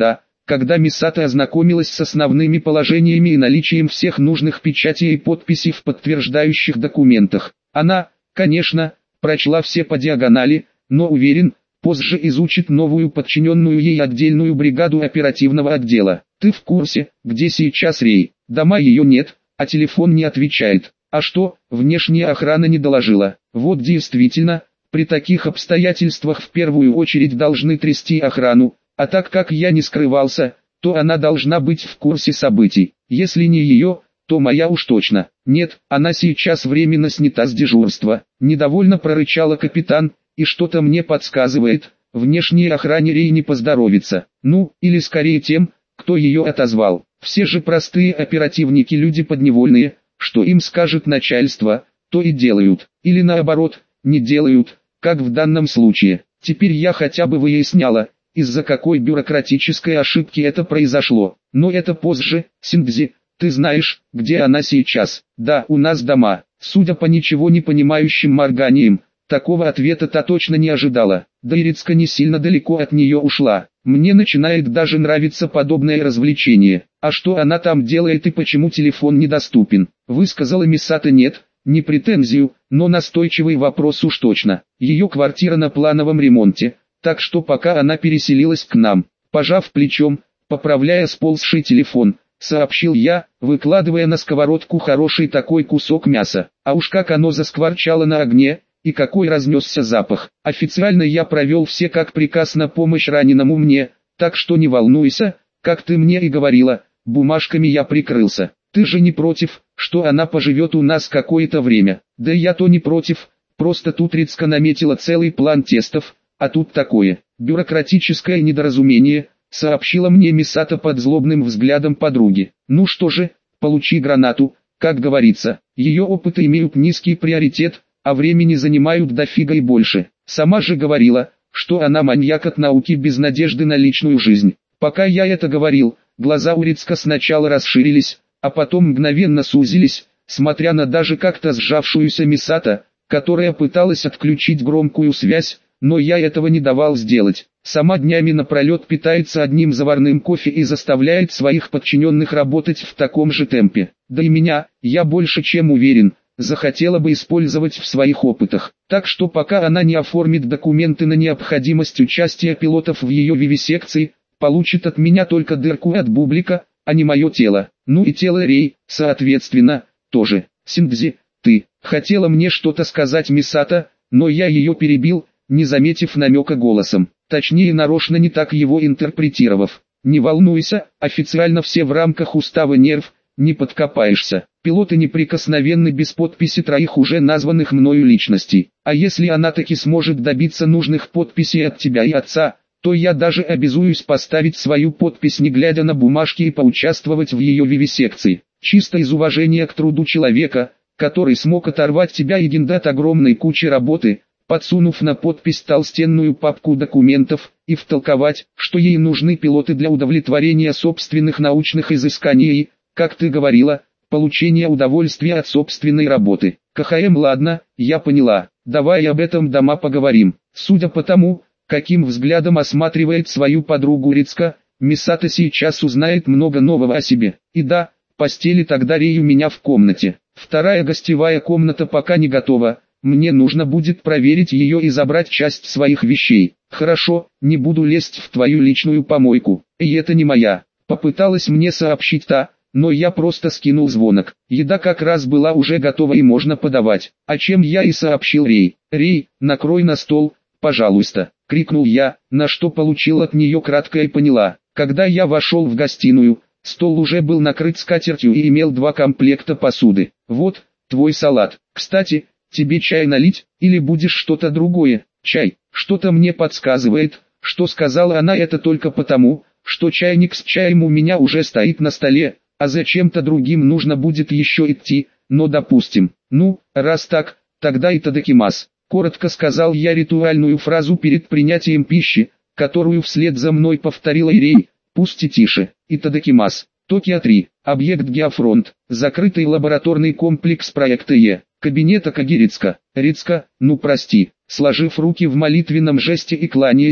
Когда Мисата ознакомилась с основными положениями и наличием всех нужных печатей и подписей в подтверждающих документах, она, конечно, прочла все по диагонали, но уверен, позже изучит новую подчиненную ей отдельную бригаду оперативного отдела. Ты в курсе, где сейчас Рей? Дома ее нет, а телефон не отвечает. А что, внешняя охрана не доложила? Вот действительно, при таких обстоятельствах в первую очередь должны трясти охрану, а так как я не скрывался, то она должна быть в курсе событий. Если не ее, то моя уж точно. Нет, она сейчас временно снята с дежурства. Недовольно прорычала капитан, и что-то мне подсказывает, внешней охране Рей не поздоровится. Ну, или скорее тем, кто ее отозвал. Все же простые оперативники люди подневольные, что им скажет начальство, то и делают. Или наоборот, не делают, как в данном случае. Теперь я хотя бы выясняла, из-за какой бюрократической ошибки это произошло. Но это позже. Синдзи, ты знаешь, где она сейчас? Да, у нас дома. Судя по ничего не понимающим морганиям, такого ответа та точно не ожидала. Да и Рицка не сильно далеко от нее ушла. Мне начинает даже нравиться подобное развлечение. А что она там делает и почему телефон недоступен? Высказала Мисата нет, не претензию, но настойчивый вопрос уж точно. Ее квартира на плановом ремонте, так что пока она переселилась к нам. Пожав плечом, поправляя сползший телефон, сообщил я, выкладывая на сковородку хороший такой кусок мяса. А уж как оно заскворчало на огне, и какой разнесся запах. Официально я провел все как приказ на помощь раненому мне, так что не волнуйся, как ты мне и говорила, бумажками я прикрылся. Ты же не против, что она поживет у нас какое-то время? Да я-то не против, просто тут Рицка наметила целый план тестов, а тут такое, бюрократическое недоразумение, сообщила мне Мисата под злобным взглядом подруги. Ну что же, получи гранату, как говорится, ее опыты имеют низкий приоритет, а времени занимают дофига и больше. Сама же говорила, что она маньяк от науки без надежды на личную жизнь. Пока я это говорил, глаза у Рицка сначала расширились, а потом мгновенно сузились, смотря на даже как-то сжавшуюся Мисата, которая пыталась отключить громкую связь, но я этого не давал сделать. Сама днями напролет питается одним заварным кофе и заставляет своих подчиненных работать в таком же темпе. Да и меня, я больше чем уверен, захотела бы использовать в своих опытах. Так что пока она не оформит документы на необходимость участия пилотов в ее вивисекции, получит от меня только дырку от бублика, а не мое тело. Ну и тело Рей, соответственно, тоже. Синдзи, ты хотела мне что-то сказать Мисата, но я ее перебил, не заметив намека голосом. Точнее нарочно не так его интерпретировав. Не волнуйся, официально все в рамках устава нерв, не подкопаешься. Пилоты неприкосновенны без подписи троих уже названных мною личностей. А если она таки сможет добиться нужных подписей от тебя и отца, то я даже обязуюсь поставить свою подпись не глядя на бумажки и поучаствовать в ее вивисекции. Чисто из уважения к труду человека, который смог оторвать тебя и Гинда от огромной кучи работы, подсунув на подпись толстенную папку документов, и втолковать, что ей нужны пилоты для удовлетворения собственных научных изысканий и, как ты говорила, получения удовольствия от собственной работы. КХМ, ладно, я поняла, давай об этом дома поговорим. Судя по тому, каким взглядом осматривает свою подругу Рицка, Мисата сейчас узнает много нового о себе. И да, постели тогда Рей у меня в комнате. Вторая гостевая комната пока не готова. Мне нужно будет проверить ее и забрать часть своих вещей. Хорошо, не буду лезть в твою личную помойку. И это не моя. Попыталась мне сообщить та, но я просто скинул звонок. Еда как раз была уже готова и можно подавать. О чем я и сообщил Рей. «Рей, накрой на стол, пожалуйста», — крикнул я, на что получил от нее краткое и поняла. Когда я вошел в гостиную, стол уже был накрыт скатертью и имел 2 комплекта посуды. Вот, твой салат. Кстати, тебе чай налить, или будешь что-то другое? Чай. Что-то мне подсказывает, что сказала она это только потому, что чайник с чаем у меня уже стоит на столе, а зачем-то другим нужно будет еще идти, но допустим. Ну, раз так, тогда итадакимас. Коротко сказал я ритуальную фразу перед принятием пищи, которую вслед за мной повторила Ирей, пусть и тише. Итадакимас. Токио 3. Объект Геофронт. Закрытый лабораторный комплекс проекта Е. Кабинета Кагирицка. Рицка, ну прости. Сложив руки в молитвенном жесте и кланяясь,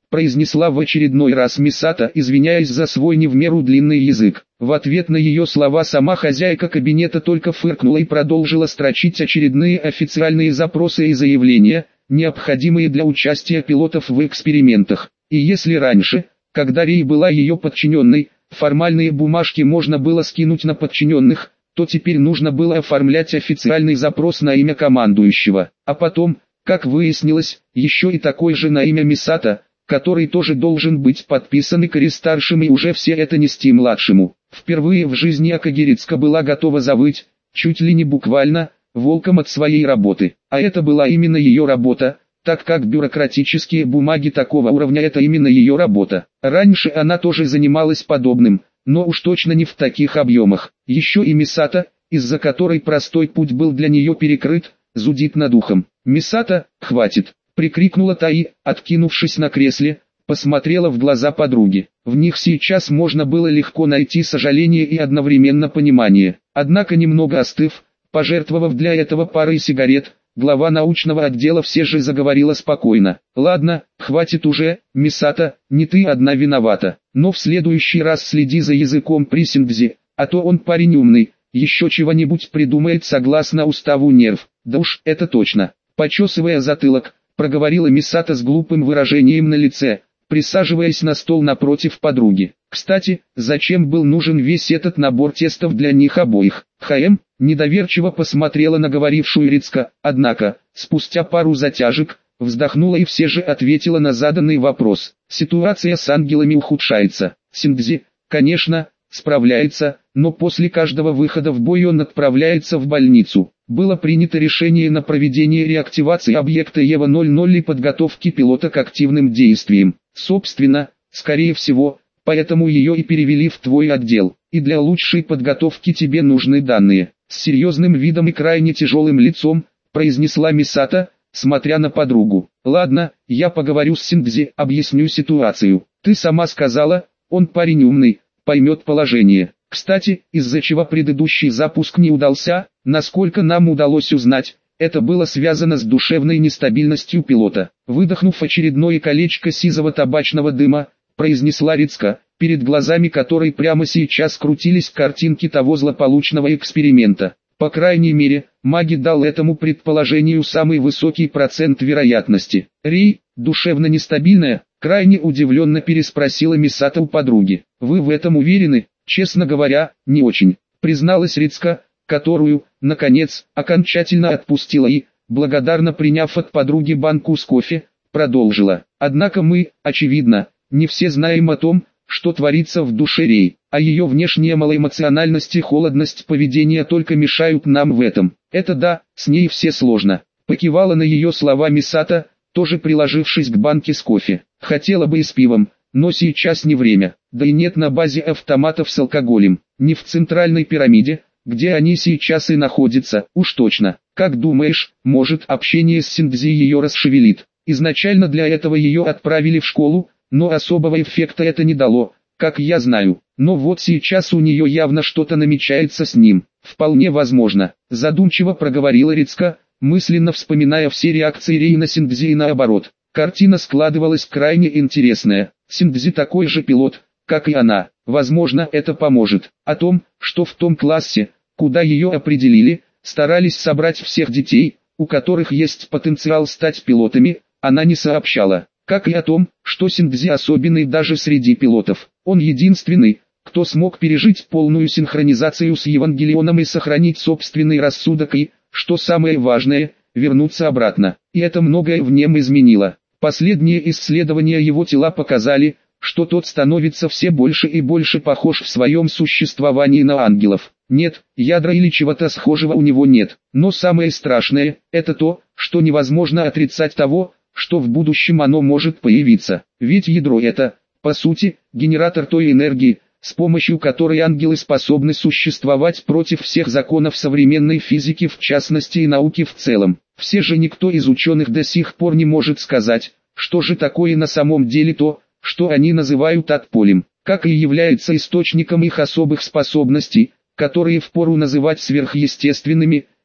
произнесла в очередной раз Мисата, извиняясь за свой не в меру длинный язык. В ответ на ее слова сама хозяйка кабинета только фыркнула и продолжила строчить очередные официальные запросы и заявления, необходимые для участия пилотов в экспериментах. И если раньше, когда Рей была ее подчиненной, формальные бумажки можно было скинуть на подчиненных, то теперь нужно было оформлять официальный запрос на имя командующего, а потом, как выяснилось, еще и такой же на имя Мисата, который тоже должен быть подписан Икари-старшим и уже все это нести младшему. Впервые в жизни Акагирицка была готова завыть, чуть ли не буквально, волком от своей работы. А это была именно ее работа, так как бюрократические бумаги такого уровня это именно ее работа. Раньше она тоже занималась подобным, но уж точно не в таких объемах. Еще и Мисата, из-за которой простой путь был для нее перекрыт, зудит над ухом. «Мисата, хватит!» — прикрикнула Таи, откинувшись на кресле, посмотрела в глаза подруги. В них сейчас можно было легко найти сожаление и одновременно понимание. Однако немного остыв, пожертвовав для этого парой сигарет, глава научного отдела все же заговорила спокойно. «Ладно, хватит уже, Мисата, не ты одна виновата, но в следующий раз следи за языком при Синдзи, а то он парень умный, еще чего-нибудь придумает согласно уставу нерв». «Да уж, это точно», — почесывая затылок, проговорила Мисата с глупым выражением на лице, присаживаясь на стол напротив подруги. «Кстати, зачем был нужен весь этот набор тестов для них обоих?» Недоверчиво посмотрела на говорившую Рицка, однако, спустя пару затяжек, вздохнула и все же ответила на заданный вопрос. Ситуация с ангелами ухудшается. Синдзи, конечно, справляется, но после каждого выхода в бой он отправляется в больницу. Было принято решение на проведение реактивации объекта Ева-00 и подготовки пилота к активным действиям. Собственно, скорее всего, поэтому ее и перевели в твой отдел. И для лучшей подготовки тебе нужны данные. С серьезным видом и крайне тяжелым лицом, произнесла Мисата, смотря на подругу. «Ладно, я поговорю с Синдзи, объясню ситуацию. Ты сама сказала, он парень умный, поймет положение. Кстати, из-за чего предыдущий запуск не удался, насколько нам удалось узнать, это было связано с душевной нестабильностью пилота». Выдохнув очередное колечко сизого табачного дыма, произнесла Рицка, перед глазами которой прямо сейчас крутились картинки того злополучного эксперимента. По крайней мере, Маги дал этому предположению самый высокий процент вероятности. «Рей, душевно нестабильная?» — крайне удивленно переспросила Мисата у подруги. «Вы в этом уверены?» «Честно говоря, не очень», — призналась Рицка, которую, наконец, окончательно отпустила и, благодарно приняв от подруги банку с кофе, продолжила. «Однако мы, очевидно, не все знаем о том, что творится в душе Рей, а ее внешняя малоэмоциональность и холодность поведения только мешают нам в этом. Это да, с ней все сложно», — покивала на ее слова Мисата, тоже приложившись к банке с кофе. «Хотела бы и с пивом, но сейчас не время, да и нет на базе автоматов с алкоголем, не в центральной пирамиде, где они сейчас и находятся, уж точно. Как думаешь, может общение с Синдзи ее расшевелит?» Изначально для этого ее отправили в школу, но особого эффекта это не дало, как я знаю. Но вот сейчас у нее явно что-то намечается с ним. «Вполне возможно», — задумчиво проговорила Рицка, мысленно вспоминая все реакции Рей на Синдзи и наоборот. Картина складывалась крайне интересная. Синдзи такой же пилот, как и она. Возможно, это поможет. О том, что в том классе, куда ее определили, старались собрать всех детей, у которых есть потенциал стать пилотами, она не сообщала. Как и о том, что Синдзи особенный даже среди пилотов. Он единственный, кто смог пережить полную синхронизацию с Евангелионом и сохранить собственный рассудок и, что самое важное, вернуться обратно. И это многое в нем изменило. Последние исследования его тела показали, что тот становится все больше и больше похож в своем существовании на ангелов. Нет, ядра или чего-то схожего у него нет. Но самое страшное, это то, что невозможно отрицать того, что в будущем оно может появиться. Ведь ядро это, по сути, генератор той энергии, с помощью которой ангелы способны существовать против всех законов современной физики в частности и науки в целом. Все же никто из ученых до сих пор не может сказать, что же такое на самом деле то, что они называют атполем, как и является источником их особых способностей, которые впору называть сверхъестественными,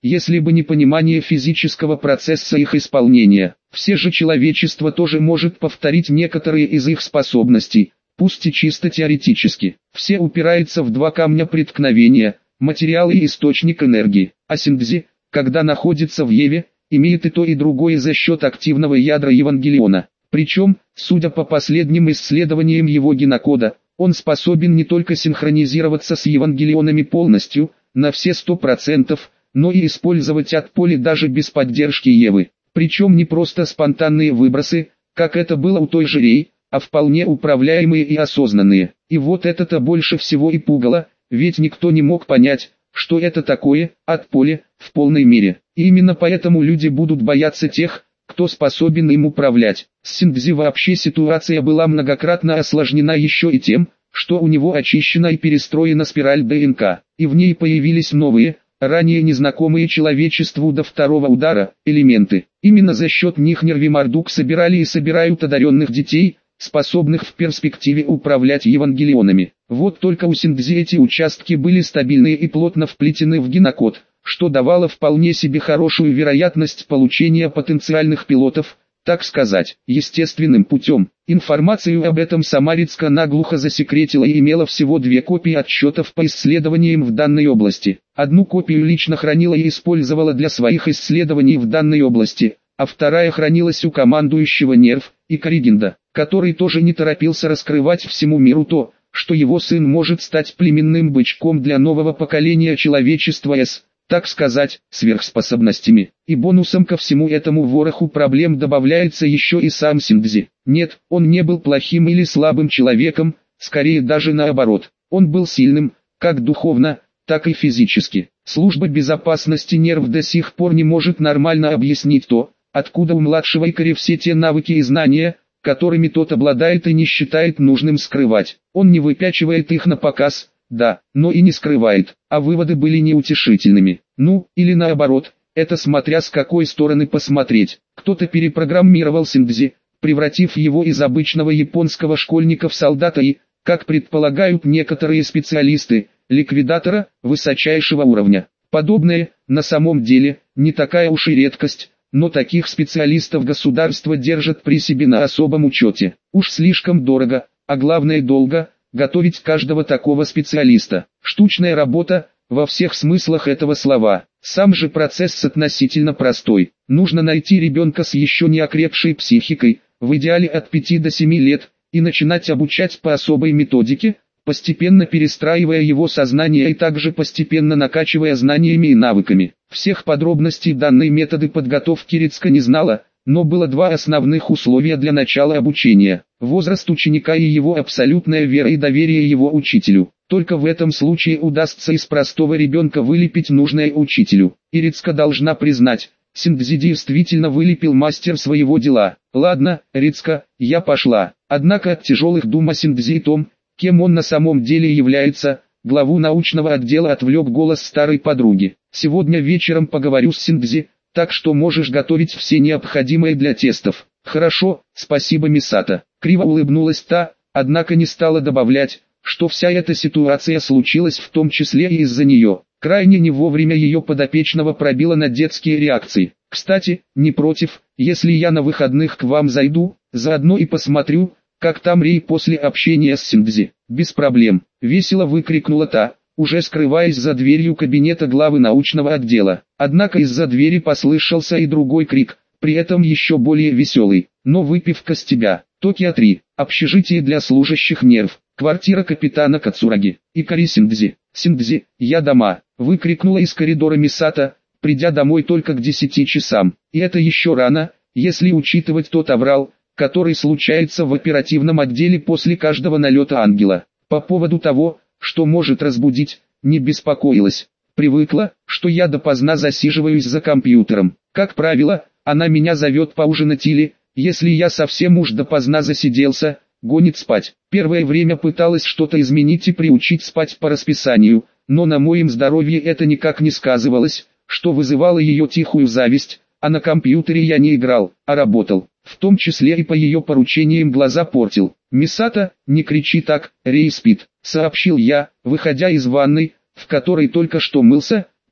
если бы не понимание физического процесса их исполнения. Все же человечество тоже может повторить некоторые из их способностей, пусть и чисто теоретически. Все упирается в два камня преткновения, материал и источник энергии. А синтези, когда находится в Еве, имеет и то и другое за счет активного ядра Евангелиона. Причем, судя по последним исследованиям его генокода, он способен не только синхронизироваться с Евангелионами полностью, на все 100%, но и использовать отполе даже без поддержки Евы. Причем не просто спонтанные выбросы, как это было у той же Рей, а вполне управляемые и осознанные. И вот это-то больше всего и пугало, ведь никто не мог понять, что это такое, отполе, в полной мере. И именно поэтому люди будут бояться тех, кто способен им управлять. С синтези вообще ситуация была многократно осложнена еще и тем, что у него очищена и перестроена спираль ДНК, и в ней появились новые, ранее незнакомые человечеству до второго удара, элементы. Именно за счет них Нерви Мардук собирали и собирают одаренных детей, способных в перспективе управлять Евангелионами. Вот только у синтези эти участки были стабильные и плотно вплетены в генокод, что давало вполне себе хорошую вероятность получения потенциальных пилотов, так сказать, естественным путем. Информацию об этом Самарицка наглухо засекретила и имела всего 2 копии отчетов по исследованиям в данной области. Одну копию лично хранила и использовала для своих исследований в данной области, а вторая хранилась у командующего Нерв и Корригенда, который тоже не торопился раскрывать всему миру то, что его сын может стать племенным бычком для нового поколения человечества с, так сказать, сверхспособностями. И бонусом ко всему этому вороху проблем добавляется еще и сам синтези. Нет, он не был плохим или слабым человеком, скорее даже наоборот. Он был сильным, как духовно, так и физически. Служба безопасности Нерв до сих пор не может нормально объяснить то, откуда у младшего Икари все те навыки и знания, которыми тот обладает и не считает нужным скрывать. Он не выпячивает их на показ, да, но и не скрывает, а выводы были неутешительными. Ну, или наоборот, это смотря с какой стороны посмотреть. Кто-то перепрограммировал синтези, превратив его из обычного японского школьника в солдата и, как предполагают некоторые специалисты, ликвидатора высочайшего уровня. Подобное, на самом деле, не такая уж и редкость, но таких специалистов государство держит при себе на особом учете. Уж слишком дорого, а главное долго, готовить каждого такого специалиста. Штучная работа, во всех смыслах этого слова. Сам же процесс относительно простой. Нужно найти ребенка с еще не окрепшей психикой, в идеале от 5 до 7 лет, и начинать обучать по особой методике, постепенно перестраивая его сознание и также постепенно накачивая знаниями и навыками. Всех подробностей данной методы подготовки Рицка не знала, но было 2 основных условия для начала обучения: возраст ученика и его абсолютная вера и доверие его учителю. Только в этом случае удастся из простого ребенка вылепить нужное учителю. И Рицка должна признать, синтези действительно вылепил мастер своего дела. Ладно, Рицка, я пошла. Однако от тяжелых дум о синтези и том, кем он на самом деле является, главу научного отдела отвлек голос старой подруги. Сегодня вечером поговорю с синтези, так что можешь готовить все необходимое для тестов. Хорошо, спасибо, Мисата. Криво улыбнулась та, однако не стала добавлять, что вся эта ситуация случилась в том числе и из-за нее. Крайне не вовремя ее подопечного пробило на детские реакции. Кстати, не против, если я на выходных к вам зайду, заодно и посмотрю, как там Рей после общения с синтези. Без проблем, весело выкрикнула та, уже скрываясь за дверью кабинета главы научного отдела. Однако из-за двери послышался и другой крик, при этом еще более веселый. Но выпивка с тебя. Токио 3. Общежитие для служащих Нерв. Квартира капитана Кацураги. Икари синтези. Синтези, я дома. Выкрикнула из коридора Мисата, придя домой только к 10 часам. И это еще рано, если учитывать тот аврал, который случается в оперативном отделе после каждого налета ангела. По поводу того, что может разбудить, не беспокоилась. Привыкла, что я допоздна засиживаюсь за компьютером. Как правило, она меня зовет поужинать или, если я совсем уж допоздна засиделся, гонит спать. Первое время пыталась что-то изменить и приучить спать по расписанию, но на моем здоровье это никак не сказывалось, что вызывало ее тихую зависть, а на компьютере я не играл, а работал. В том числе и по ее поручениям глаза портил. «Мисата, не кричи так, Рей спит», — сообщил я, выходя из ванной, в которой только что мылся,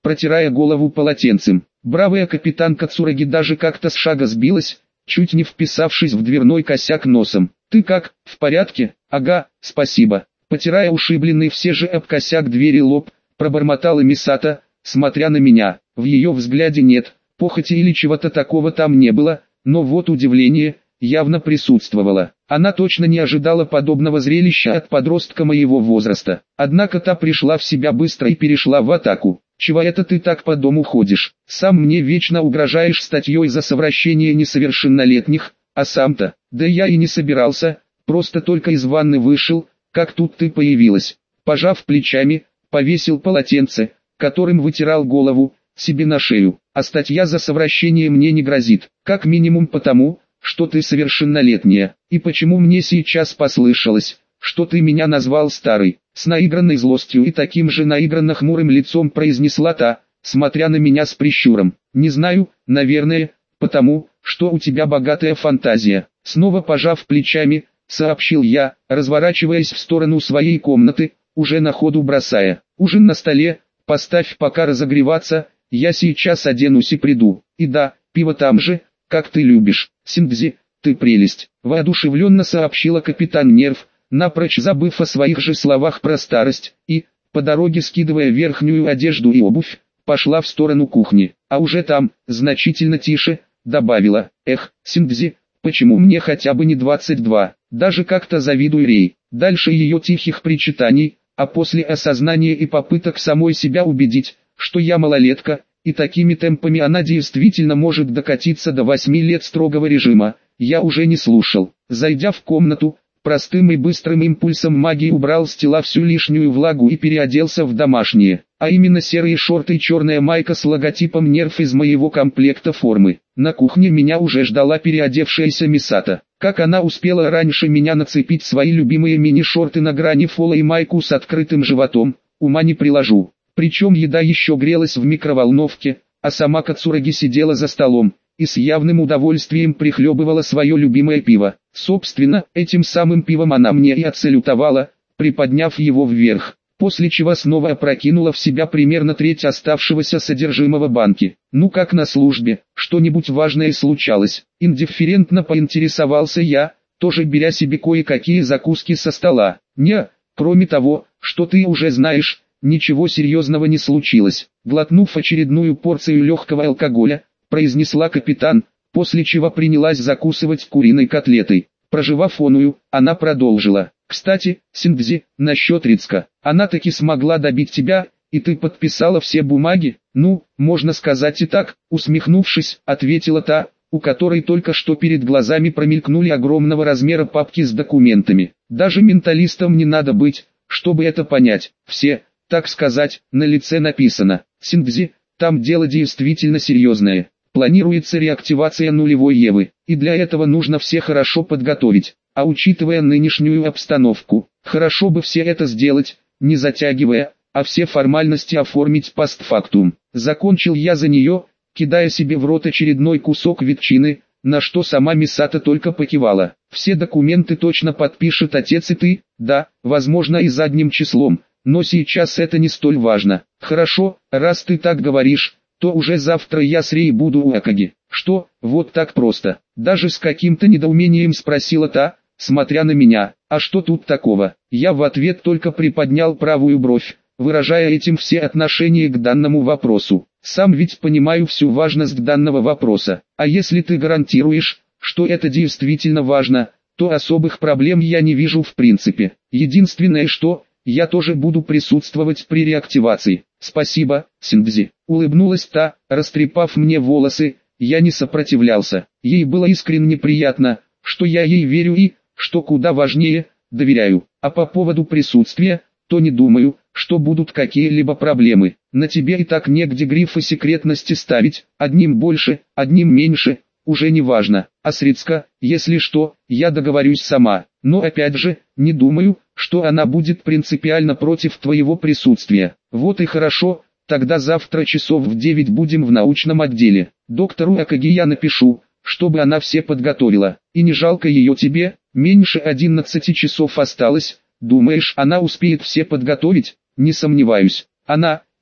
протирая голову полотенцем. Бравая капитанка Цураги даже как-то с шага сбилась, чуть не вписавшись в дверной косяк носом. «Ты как, в порядке?» «Ага, спасибо». Потирая ушибленный все же об косяк двери лоб, пробормотала Мисата, смотря на меня. В ее взгляде нет похоти или чего-то такого там не было, но вот удивление явно присутствовало. Она точно не ожидала подобного зрелища от подростка моего возраста. Однако та пришла в себя быстро и перешла в атаку. «Чего это ты так по дому ходишь? Сам мне вечно угрожаешь статьей за совращение несовершеннолетних, а сам-то...» «Да я и не собирался, просто только из ванны вышел, как тут ты появилась». Пожав плечами, повесил полотенце, которым вытирал голову, себе на шею. «А статья за совращение мне не грозит, как минимум потому, что ты совершеннолетняя. И почему мне сейчас послышалось, что ты меня назвал старой?» С наигранной злостью и таким же наигранно хмурым лицом произнесла та, смотря на меня с прищуром. «Не знаю, наверное, потому, что у тебя богатая фантазия». Снова пожав плечами, сообщил я, разворачиваясь в сторону своей комнаты, уже на ходу бросая. «Ужин на столе, поставь пока разогреваться, я сейчас оденусь и приду. И да, пиво там же, как ты любишь». «Синдзи, ты прелесть», — воодушевленно сообщила капитан Нерв, напрочь забыв о своих же словах про старость, и, по дороге скидывая верхнюю одежду и обувь, пошла в сторону кухни. А уже там, значительно тише, добавила: «Эх, Синдзи, почему мне хотя бы не 22, даже как-то завидую Рей». Дальше ее тихих причитаний, а после осознания и попыток самой себя убедить, что я малолетка, и такими темпами она действительно может докатиться до 8 лет строгого режима, я уже не слушал. Зайдя в комнату, простым и быстрым импульсом магии убрал с тела всю лишнюю влагу и переоделся в домашние, а именно серые шорты и черная майка с логотипом Нерв из моего комплекта формы. На кухне меня уже ждала переодевшаяся Мисата. Как она успела раньше меня нацепить свои любимые мини-шорты на грани фола и майку с открытым животом, ума не приложу. Причем еда еще грелась в микроволновке, а сама Кацураги сидела за столом и с явным удовольствием прихлебывала свое любимое пиво. Собственно, этим самым пивом она мне и отсалютовала, приподняв его вверх, после чего снова опрокинула в себя примерно треть оставшегося содержимого банки. «Ну как на службе, что-нибудь важное случалось?» Индифферентно поинтересовался я, тоже беря себе кое-какие закуски со стола. «Не, кроме того, что ты уже знаешь, ничего серьезного не случилось». Глотнув очередную порцию легкого алкоголя, произнесла капитан, после чего принялась закусывать куриной котлетой. Прожевав оную, она продолжила: «Кстати, Синдзи, насчет Рицка, она таки смогла добить тебя, и ты подписала все бумаги?» «Ну, можно сказать и так», усмехнувшись, ответила та, у которой только что перед глазами промелькнули огромного размера папки с документами. «Даже менталистом не надо быть, чтобы это понять. Все, так сказать, на лице написано. Синдзи, там дело действительно серьезное. Планируется реактивация нулевой Евы, и для этого нужно все хорошо подготовить. А учитывая нынешнюю обстановку, хорошо бы все это сделать, не затягивая, а все формальности оформить постфактум». Закончил я за нее, кидая себе в рот очередной кусок ветчины, на что сама Мисата только покивала. «Все документы точно подпишет отец и ты, да, возможно и задним числом, но сейчас это не столь важно». «Хорошо, раз ты так говоришь, то уже завтра я с Рей буду у Акаги». «Что, вот так просто?» Даже с каким-то недоумением спросила та, смотря на меня. «А что тут такого?» Я в ответ только приподнял правую бровь, выражая этим все отношения к данному вопросу. Сам ведь понимаю всю важность данного вопроса. А если ты гарантируешь, что это действительно важно, то особых проблем я не вижу в принципе. Единственное что, я тоже буду присутствовать при реактивации». «Спасибо, Синдзи», улыбнулась та, растрепав мне волосы. Я не сопротивлялся. Ей было искренне приятно, что я ей верю и, что куда важнее, доверяю. А по поводу присутствия, то не думаю, что будут какие-либо проблемы. На тебе и так негде грифы секретности ставить, одним больше, одним меньше, уже не важно. А с Рицка, если что, я договорюсь сама. Но опять же, не думаю, что она будет принципиально против твоего присутствия. Вот и хорошо, тогда завтра часов в 9 будем в научном отделе. Доктору Акаги я напишу, чтобы она все подготовила. И не жалко ее тебе, меньше 11 часов осталось. Думаешь, она успеет все подготовить? Не сомневаюсь. Она,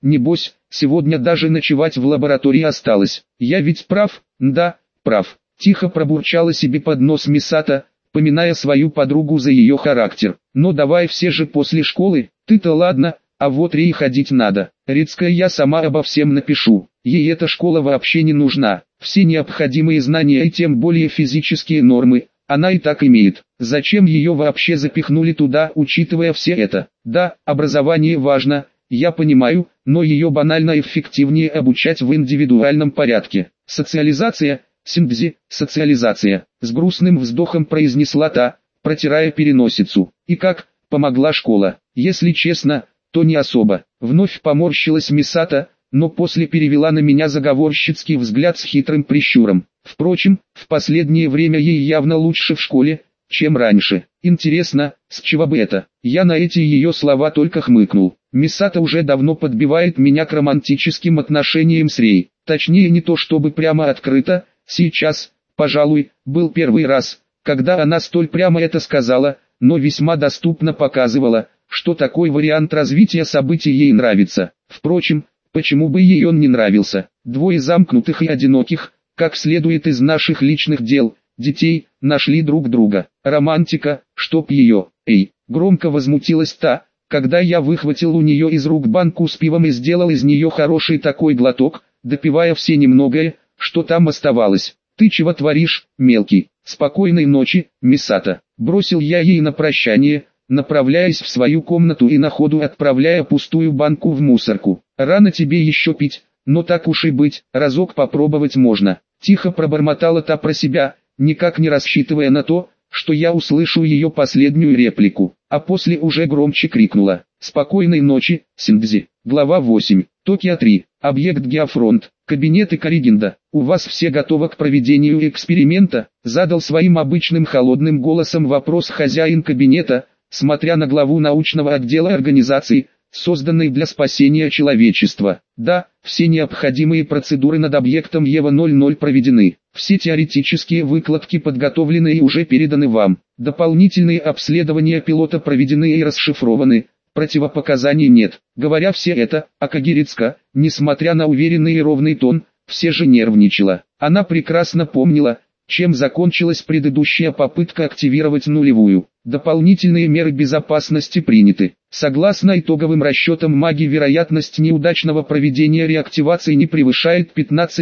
небось, сегодня даже ночевать в лаборатории осталось. Я ведь прав? Да, прав. Тихо пробурчала себе под нос Мисата, поминая свою подругу за ее характер. Но давай все же после школы, ты-то ладно, а вот Рей ходить надо. Рицкая я сама обо всем напишу. Ей эта школа вообще не нужна. Все необходимые знания и тем более физические нормы она и так имеет. Зачем ее вообще запихнули туда, учитывая все это? Да, образование важно, я понимаю, но ее банально эффективнее обучать в индивидуальном порядке. Социализация, синдзи, социализация, с грустным вздохом произнесла та, протирая переносицу. И как, помогла школа? Если честно, то не особо. Вновь поморщилась Мисата, но после перевела на меня заговорщицкий взгляд с хитрым прищуром. Впрочем, в последнее время ей явно лучше в школе, чем раньше. Интересно, с чего бы это? Я на эти ее слова только хмыкнул. Мисата уже давно подбивает меня к романтическим отношениям с Рей. Точнее, не то чтобы прямо открыто, сейчас, пожалуй, был первый раз, когда она столь прямо это сказала, но весьма доступно показывала, что такой вариант развития событий ей нравится. Впрочем, почему бы ей он не нравился? Двое замкнутых и одиноких, как следует из наших личных дел, детей, нашли друг друга. Романтика, чтоб ее, эй, громко возмутилась та, когда я выхватил у нее из рук банку с пивом и сделал из нее хороший такой глоток, допивая все немногое, что там оставалось. Ты чего творишь, мелкий? Спокойной ночи, Мисата. Бросил я ей на прощание, направляясь в свою комнату и на ходу отправляя пустую банку в мусорку. Рано тебе еще пить, но так уж и быть, разок попробовать можно. Тихо пробормотала та про себя, никак не рассчитывая на то, что я услышу ее последнюю реплику, а после уже громче крикнула. Спокойной ночи, Синдзи. Глава 8. Токио 3. Объект Геофронт. Кабинеты Коригинда. У вас все готовы к проведению эксперимента? Задал своим обычным холодным голосом вопрос хозяин кабинета, смотря на главу научного отдела организации, созданной для спасения человечества. Да, все необходимые процедуры над объектом Ева-00 проведены. Все теоретические выкладки подготовлены и уже переданы вам. Дополнительные обследования пилота проведены и расшифрованы. Противопоказаний нет. Говоря все это, Акагирицка, несмотря на уверенный и ровный тон, все же нервничала. Она прекрасно помнила, чем закончилась предыдущая попытка активировать нулевую. Дополнительные меры безопасности приняты. Согласно итоговым расчетам маги, вероятность неудачного проведения реактивации не превышает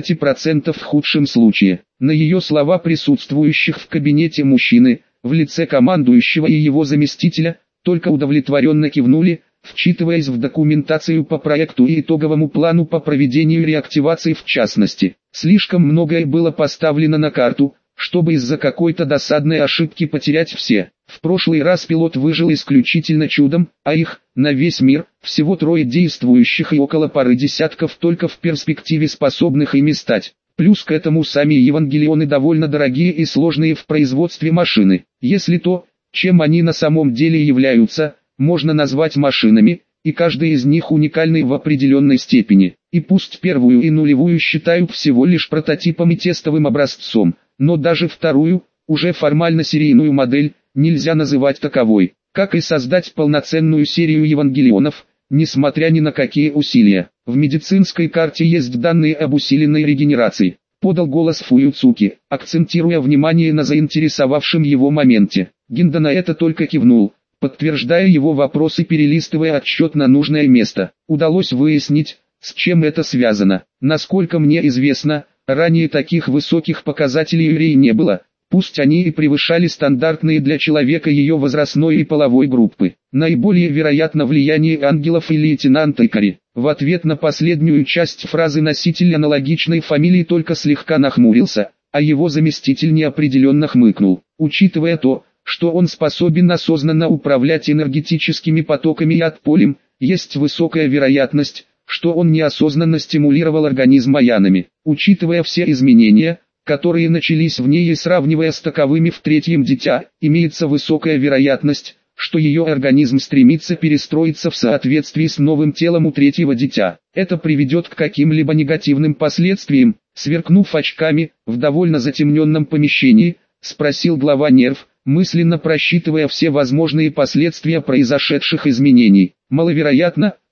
15% в худшем случае. На ее слова присутствующих в кабинете мужчины, в лице командующего и его заместителя, только удовлетворенно кивнули, вчитываясь в документацию по проекту и итоговому плану по проведению реактивации в частности. Слишком многое было поставлено на карту, чтобы из-за какой-то досадной ошибки потерять все. В прошлый раз пилот выжил исключительно чудом, а их, на весь мир, всего 3 действующих и около пары десятков только в перспективе способных ими стать. Плюс к этому сами Евангелионы довольно дорогие и сложные в производстве машины. Если то, чем они на самом деле являются, можно назвать машинами, и каждый из них уникальный в определенной степени. И пусть первую и нулевую считают всего лишь прототипом и тестовым образцом, но даже вторую, уже формально серийную модель, нельзя называть таковой. Как и создать полноценную серию Евангелионов, несмотря ни на какие усилия. В медицинской карте есть данные об усиленной регенерации. Подал голос Фуюцуки, акцентируя внимание на заинтересовавшем его моменте. Гинда на это только кивнул, подтверждая его вопрос и перелистывая отчет на нужное место. Удалось выяснить, с чем это связано. Насколько мне известно, ранее таких высоких показателей у Рей не было, пусть они и превышали стандартные для человека ее возрастной и половой группы. Наиболее вероятно влияние ангелов и лейтенанта Икари. В ответ на последнюю часть фразы носитель аналогичной фамилии только слегка нахмурился, а его заместитель неопределенно хмыкнул. Учитывая то, что он способен осознанно управлять энергетическими потоками и отполем, есть высокая вероятность, что он неосознанно стимулировал организм ионами. Учитывая все изменения, которые начались в ней и сравнивая с таковыми в третьем дитя, имеется высокая вероятность, что ее организм стремится перестроиться в соответствии с новым телом у третьего дитя. Это приведет к каким-либо негативным последствиям. Сверкнув очками, в довольно затемненном помещении, спросил глава нерв, мысленно просчитывая все возможные последствия произошедших изменений. Маловероятно,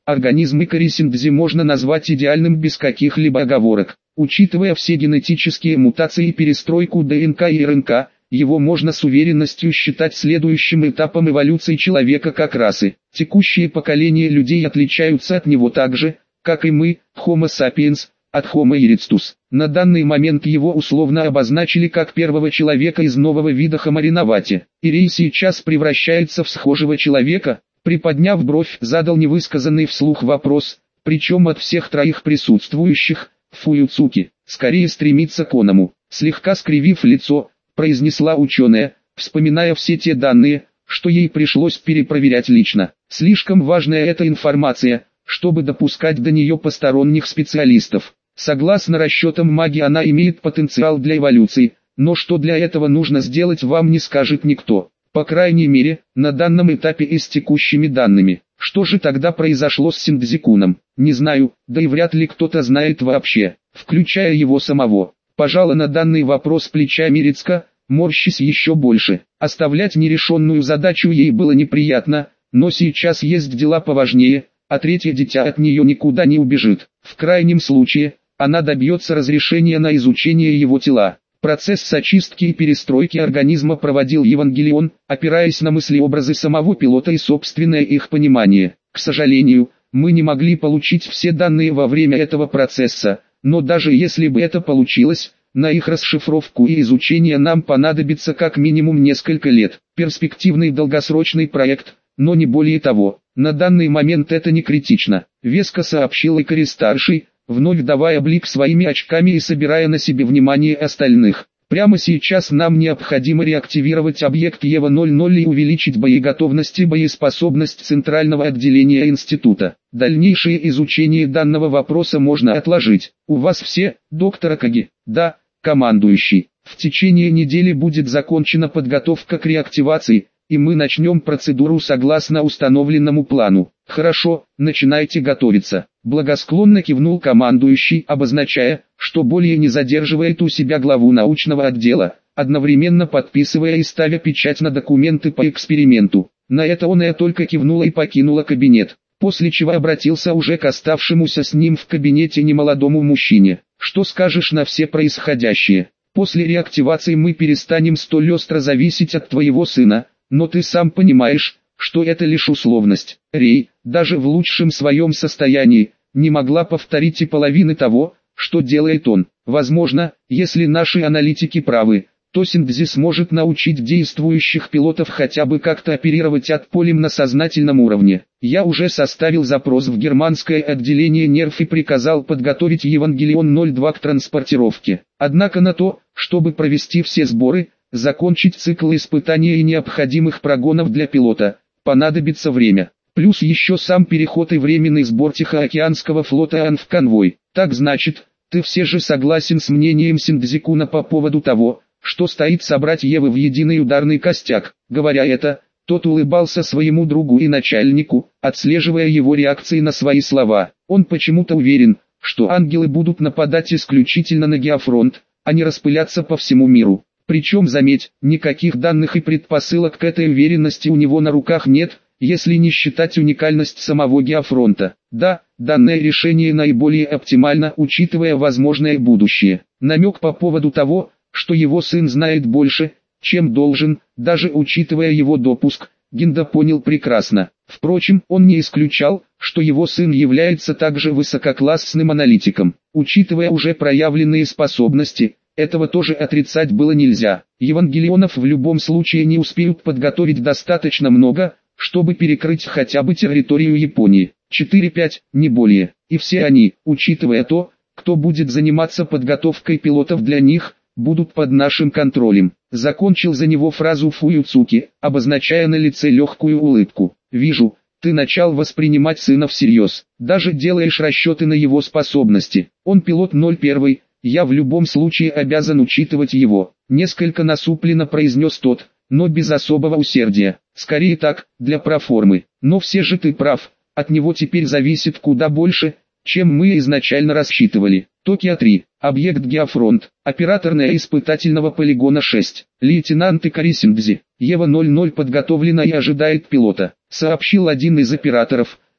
Организм Икари Синдзи можно назвать идеальным без каких-либо оговорок. Учитывая все генетические мутации и перестройку ДНК и РНК, его можно с уверенностью считать следующим этапом эволюции человека как расы. Текущие поколения людей отличаются от него так же, как и мы, Homo sapiens, от Homo erectus. На данный момент его условно обозначили как первого человека из нового вида Homo erectus. Ирей сейчас превращается в схожего человека. Приподняв бровь, задал невысказанный вслух вопрос, причем от всех троих присутствующих, Фуюцуки, скорее стремится к оному. Слегка скривив лицо, произнесла ученая, вспоминая все те данные, что ей пришлось перепроверять лично. Слишком важная эта информация, чтобы допускать до нее посторонних специалистов. Согласно расчетам маги, она имеет потенциал для эволюции, но что для этого нужно сделать, вам не скажет никто. По крайней мере, на данном этапе и с текущими данными. Что же тогда произошло с Синдзи-куном? Не знаю, да и вряд ли кто-то знает вообще, включая его самого. Пожала на данный вопрос плечами Рицка, морщись еще больше. Оставлять нерешенную задачу ей было неприятно, но сейчас есть дела поважнее, а третье дитя от нее никуда не убежит. В крайнем случае, она добьется разрешения на изучение его тела. Процесс очистки и перестройки организма проводил Евангелион, опираясь на мыслеобразы самого пилота и собственное их понимание. К сожалению, мы не могли получить все данные во время этого процесса, но даже если бы это получилось, на их расшифровку и изучение нам понадобится как минимум несколько лет. Перспективный долгосрочный проект, но не более того. На данный момент это не критично, веско сообщил Икари-старший, вновь давая блик своими очками и собирая на себе внимание остальных. Прямо сейчас нам необходимо реактивировать объект Ева-00 и увеличить боеготовность и боеспособность центрального отделения института. Дальнейшее изучение данного вопроса можно отложить. У вас все, доктор Акаги? Да, командующий. В течение недели будет закончена подготовка к реактивации, и мы начнем процедуру согласно установленному плану. Хорошо, начинайте готовиться. Благосклонно кивнул командующий, обозначая, что более не задерживает у себя главу научного отдела, одновременно подписывая и ставя печать на документы по эксперименту. На это он только кивнула и покинула кабинет, после чего обратился уже к оставшемуся с ним в кабинете немолодому мужчине. Что скажешь на все происходящее? После реактивации мы перестанем столь остро зависеть от твоего сына, но ты сам понимаешь, что это лишь условность. Рей, даже в лучшем своем состоянии, не могла повторить и половины того, что делает он. Возможно, если наши аналитики правы, то Синдзи сможет научить действующих пилотов хотя бы как-то оперировать от полем на сознательном уровне. Я уже составил запрос в германское отделение нерв и приказал подготовить Евангелион-02 к транспортировке. Однако на то, чтобы провести все сборы, закончить цикл испытания и необходимых прогонов для пилота, понадобится время. Плюс еще сам переход и временный сбор Тихоокеанского флота в конвой. Так значит, ты все же согласен с мнением Синдзи-куна по поводу того, что стоит собрать Евы в единый ударный костяк. Говоря это, тот улыбался своему другу и начальнику, отслеживая его реакции на свои слова. Он почему-то уверен, что ангелы будут нападать исключительно на Геофронт, а не распыляться по всему миру. Причем, заметь, никаких данных и предпосылок к этой уверенности у него на руках нет, если не считать уникальность самого Геофронта. Да, данное решение наиболее оптимально, учитывая возможное будущее. Намек по поводу того, что его сын знает больше, чем должен, даже учитывая его допуск, Гинда понял прекрасно. Впрочем, он не исключал, что его сын является также высококлассным аналитиком. Учитывая уже проявленные способности, этого тоже отрицать было нельзя. Евангелионов в любом случае не успеют подготовить достаточно много, чтобы перекрыть хотя бы территорию Японии. 4-5, не более. И все они, учитывая то, кто будет заниматься подготовкой пилотов для них, будут под нашим контролем. Закончил за него фразу Фуюцуки, обозначая на лице легкую улыбку. Вижу, ты начал воспринимать сына всерьез. Даже делаешь расчеты на его способности. Он пилот 01, я в любом случае обязан учитывать его. Несколько насупленно произнес тот, но без особого усердия. Скорее так, для проформы. Но все же ты прав, от него теперь зависит куда больше, чем мы изначально рассчитывали. Токио-3, объект Геофронт, операторная испытательного полигона 6, лейтенант Икари Синдзи, Ева-00 подготовлена и ожидает пилота, сообщил один из операторов,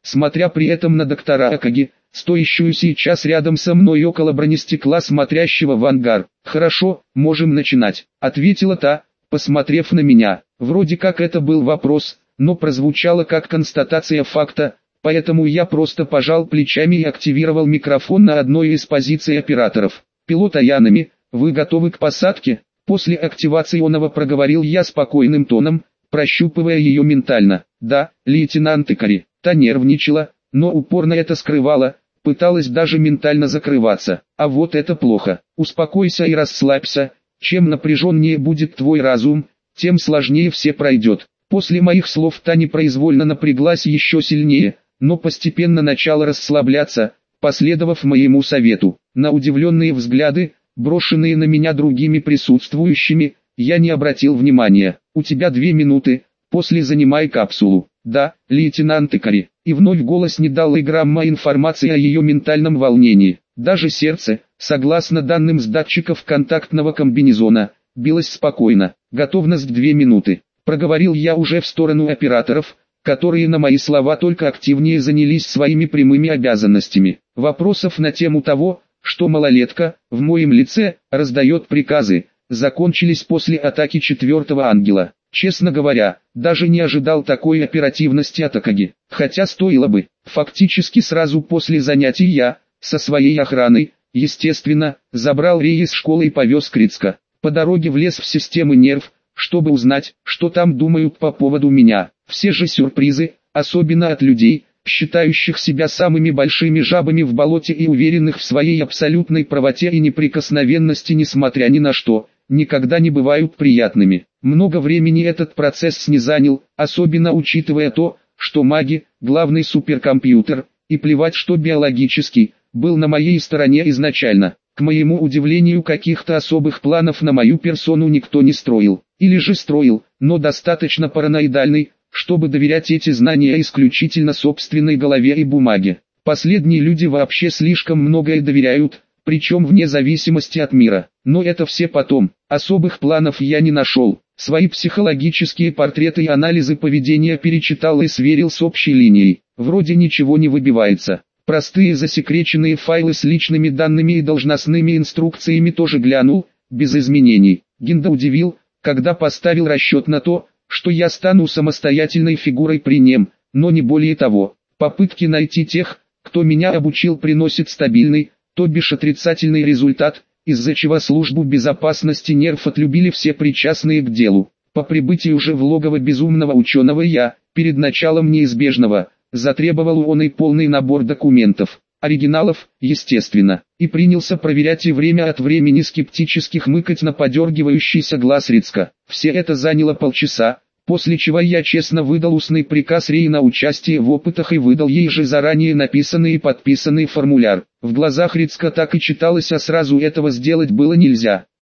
смотря при этом на доктора Акаги, стоящую сейчас рядом со мной около бронестекла, смотрящего в ангар. «Хорошо, можем начинать», — ответила та, посмотрев на меня. Вроде как это был вопрос, но прозвучало как констатация факта, поэтому я просто пожал плечами и активировал микрофон на одной из позиций операторов. «Пилот Аянами, вы готовы к посадке?» После активационного проговорил я спокойным тоном, прощупывая ее ментально. «Да, лейтенант Икари». Та нервничала, но упорно это скрывала, пыталась даже ментально закрываться. «А вот это плохо. Успокойся и расслабься. Чем напряженнее будет твой разум, тем сложнее все пройдет». После моих слов та непроизвольно напряглась еще сильнее, но постепенно начала расслабляться, последовав моему совету. На удивленные взгляды, брошенные на меня другими присутствующими, я не обратил внимания. «У тебя 2 минуты, после занимай капсулу». «Да, лейтенант Икари». И вновь голос не дал и грамма информации о ее ментальном волнении. Даже сердце, согласно данным с датчиков контактного комбинезона, билось спокойно. «Готовность 2 минуты». Проговорил я уже в сторону операторов, которые на мои слова только активнее занялись своими прямыми обязанностями. Вопросов на тему того, что малолетка, в моем лице, раздает приказы, закончились после атаки 4-го ангела. Честно говоря, даже не ожидал такой оперативности от Акаги, хотя стоило бы. Фактически сразу после занятий я, со своей охраной, естественно, забрал Рей из школы и повез к Рицко. По дороге влез в системы нерв, чтобы узнать, что там думают по поводу меня. Все же сюрпризы, особенно от людей, считающих себя самыми большими жабами в болоте и уверенных в своей абсолютной правоте и неприкосновенности несмотря ни на что, никогда не бывают приятными. Много времени этот процесс не занял, особенно учитывая то, что маги, главный суперкомпьютер, и плевать что биологический, был на моей стороне изначально. К моему удивлению, каких-то особых планов на мою персону никто не строил. Или же строил, но достаточно параноидальный, чтобы доверять эти знания исключительно собственной голове и бумаге. Последние люди вообще слишком многое доверяют, причем вне зависимости от мира. Но это все потом. Особых планов я не нашел. Свои психологические портреты и анализы поведения перечитал и сверил с общей линией. Вроде ничего не выбивается. Простые засекреченные файлы с личными данными и должностными инструкциями тоже глянул, без изменений. Гинда удивил, когда поставил расчет на то, что я стану самостоятельной фигурой при нем, но не более того. Попытки найти тех, кто меня обучил, приносит стабильный, то бишь отрицательный результат, из-за чего службу безопасности нерв отлюбили все причастные к делу. По прибытию же в логово безумного ученого я, перед началом неизбежного, затребовал он и полный набор документов, оригиналов, естественно, и принялся проверять и время от времени скептически хмыкать на подергивающийся глаз Рицко. Все это заняло полчаса, после чего я честно выдал устный приказ Рей на участие в опытах и выдал ей же заранее написанный и подписанный формуляр. В глазах Рицко так и читалось, а сразу этого сделать было нельзя.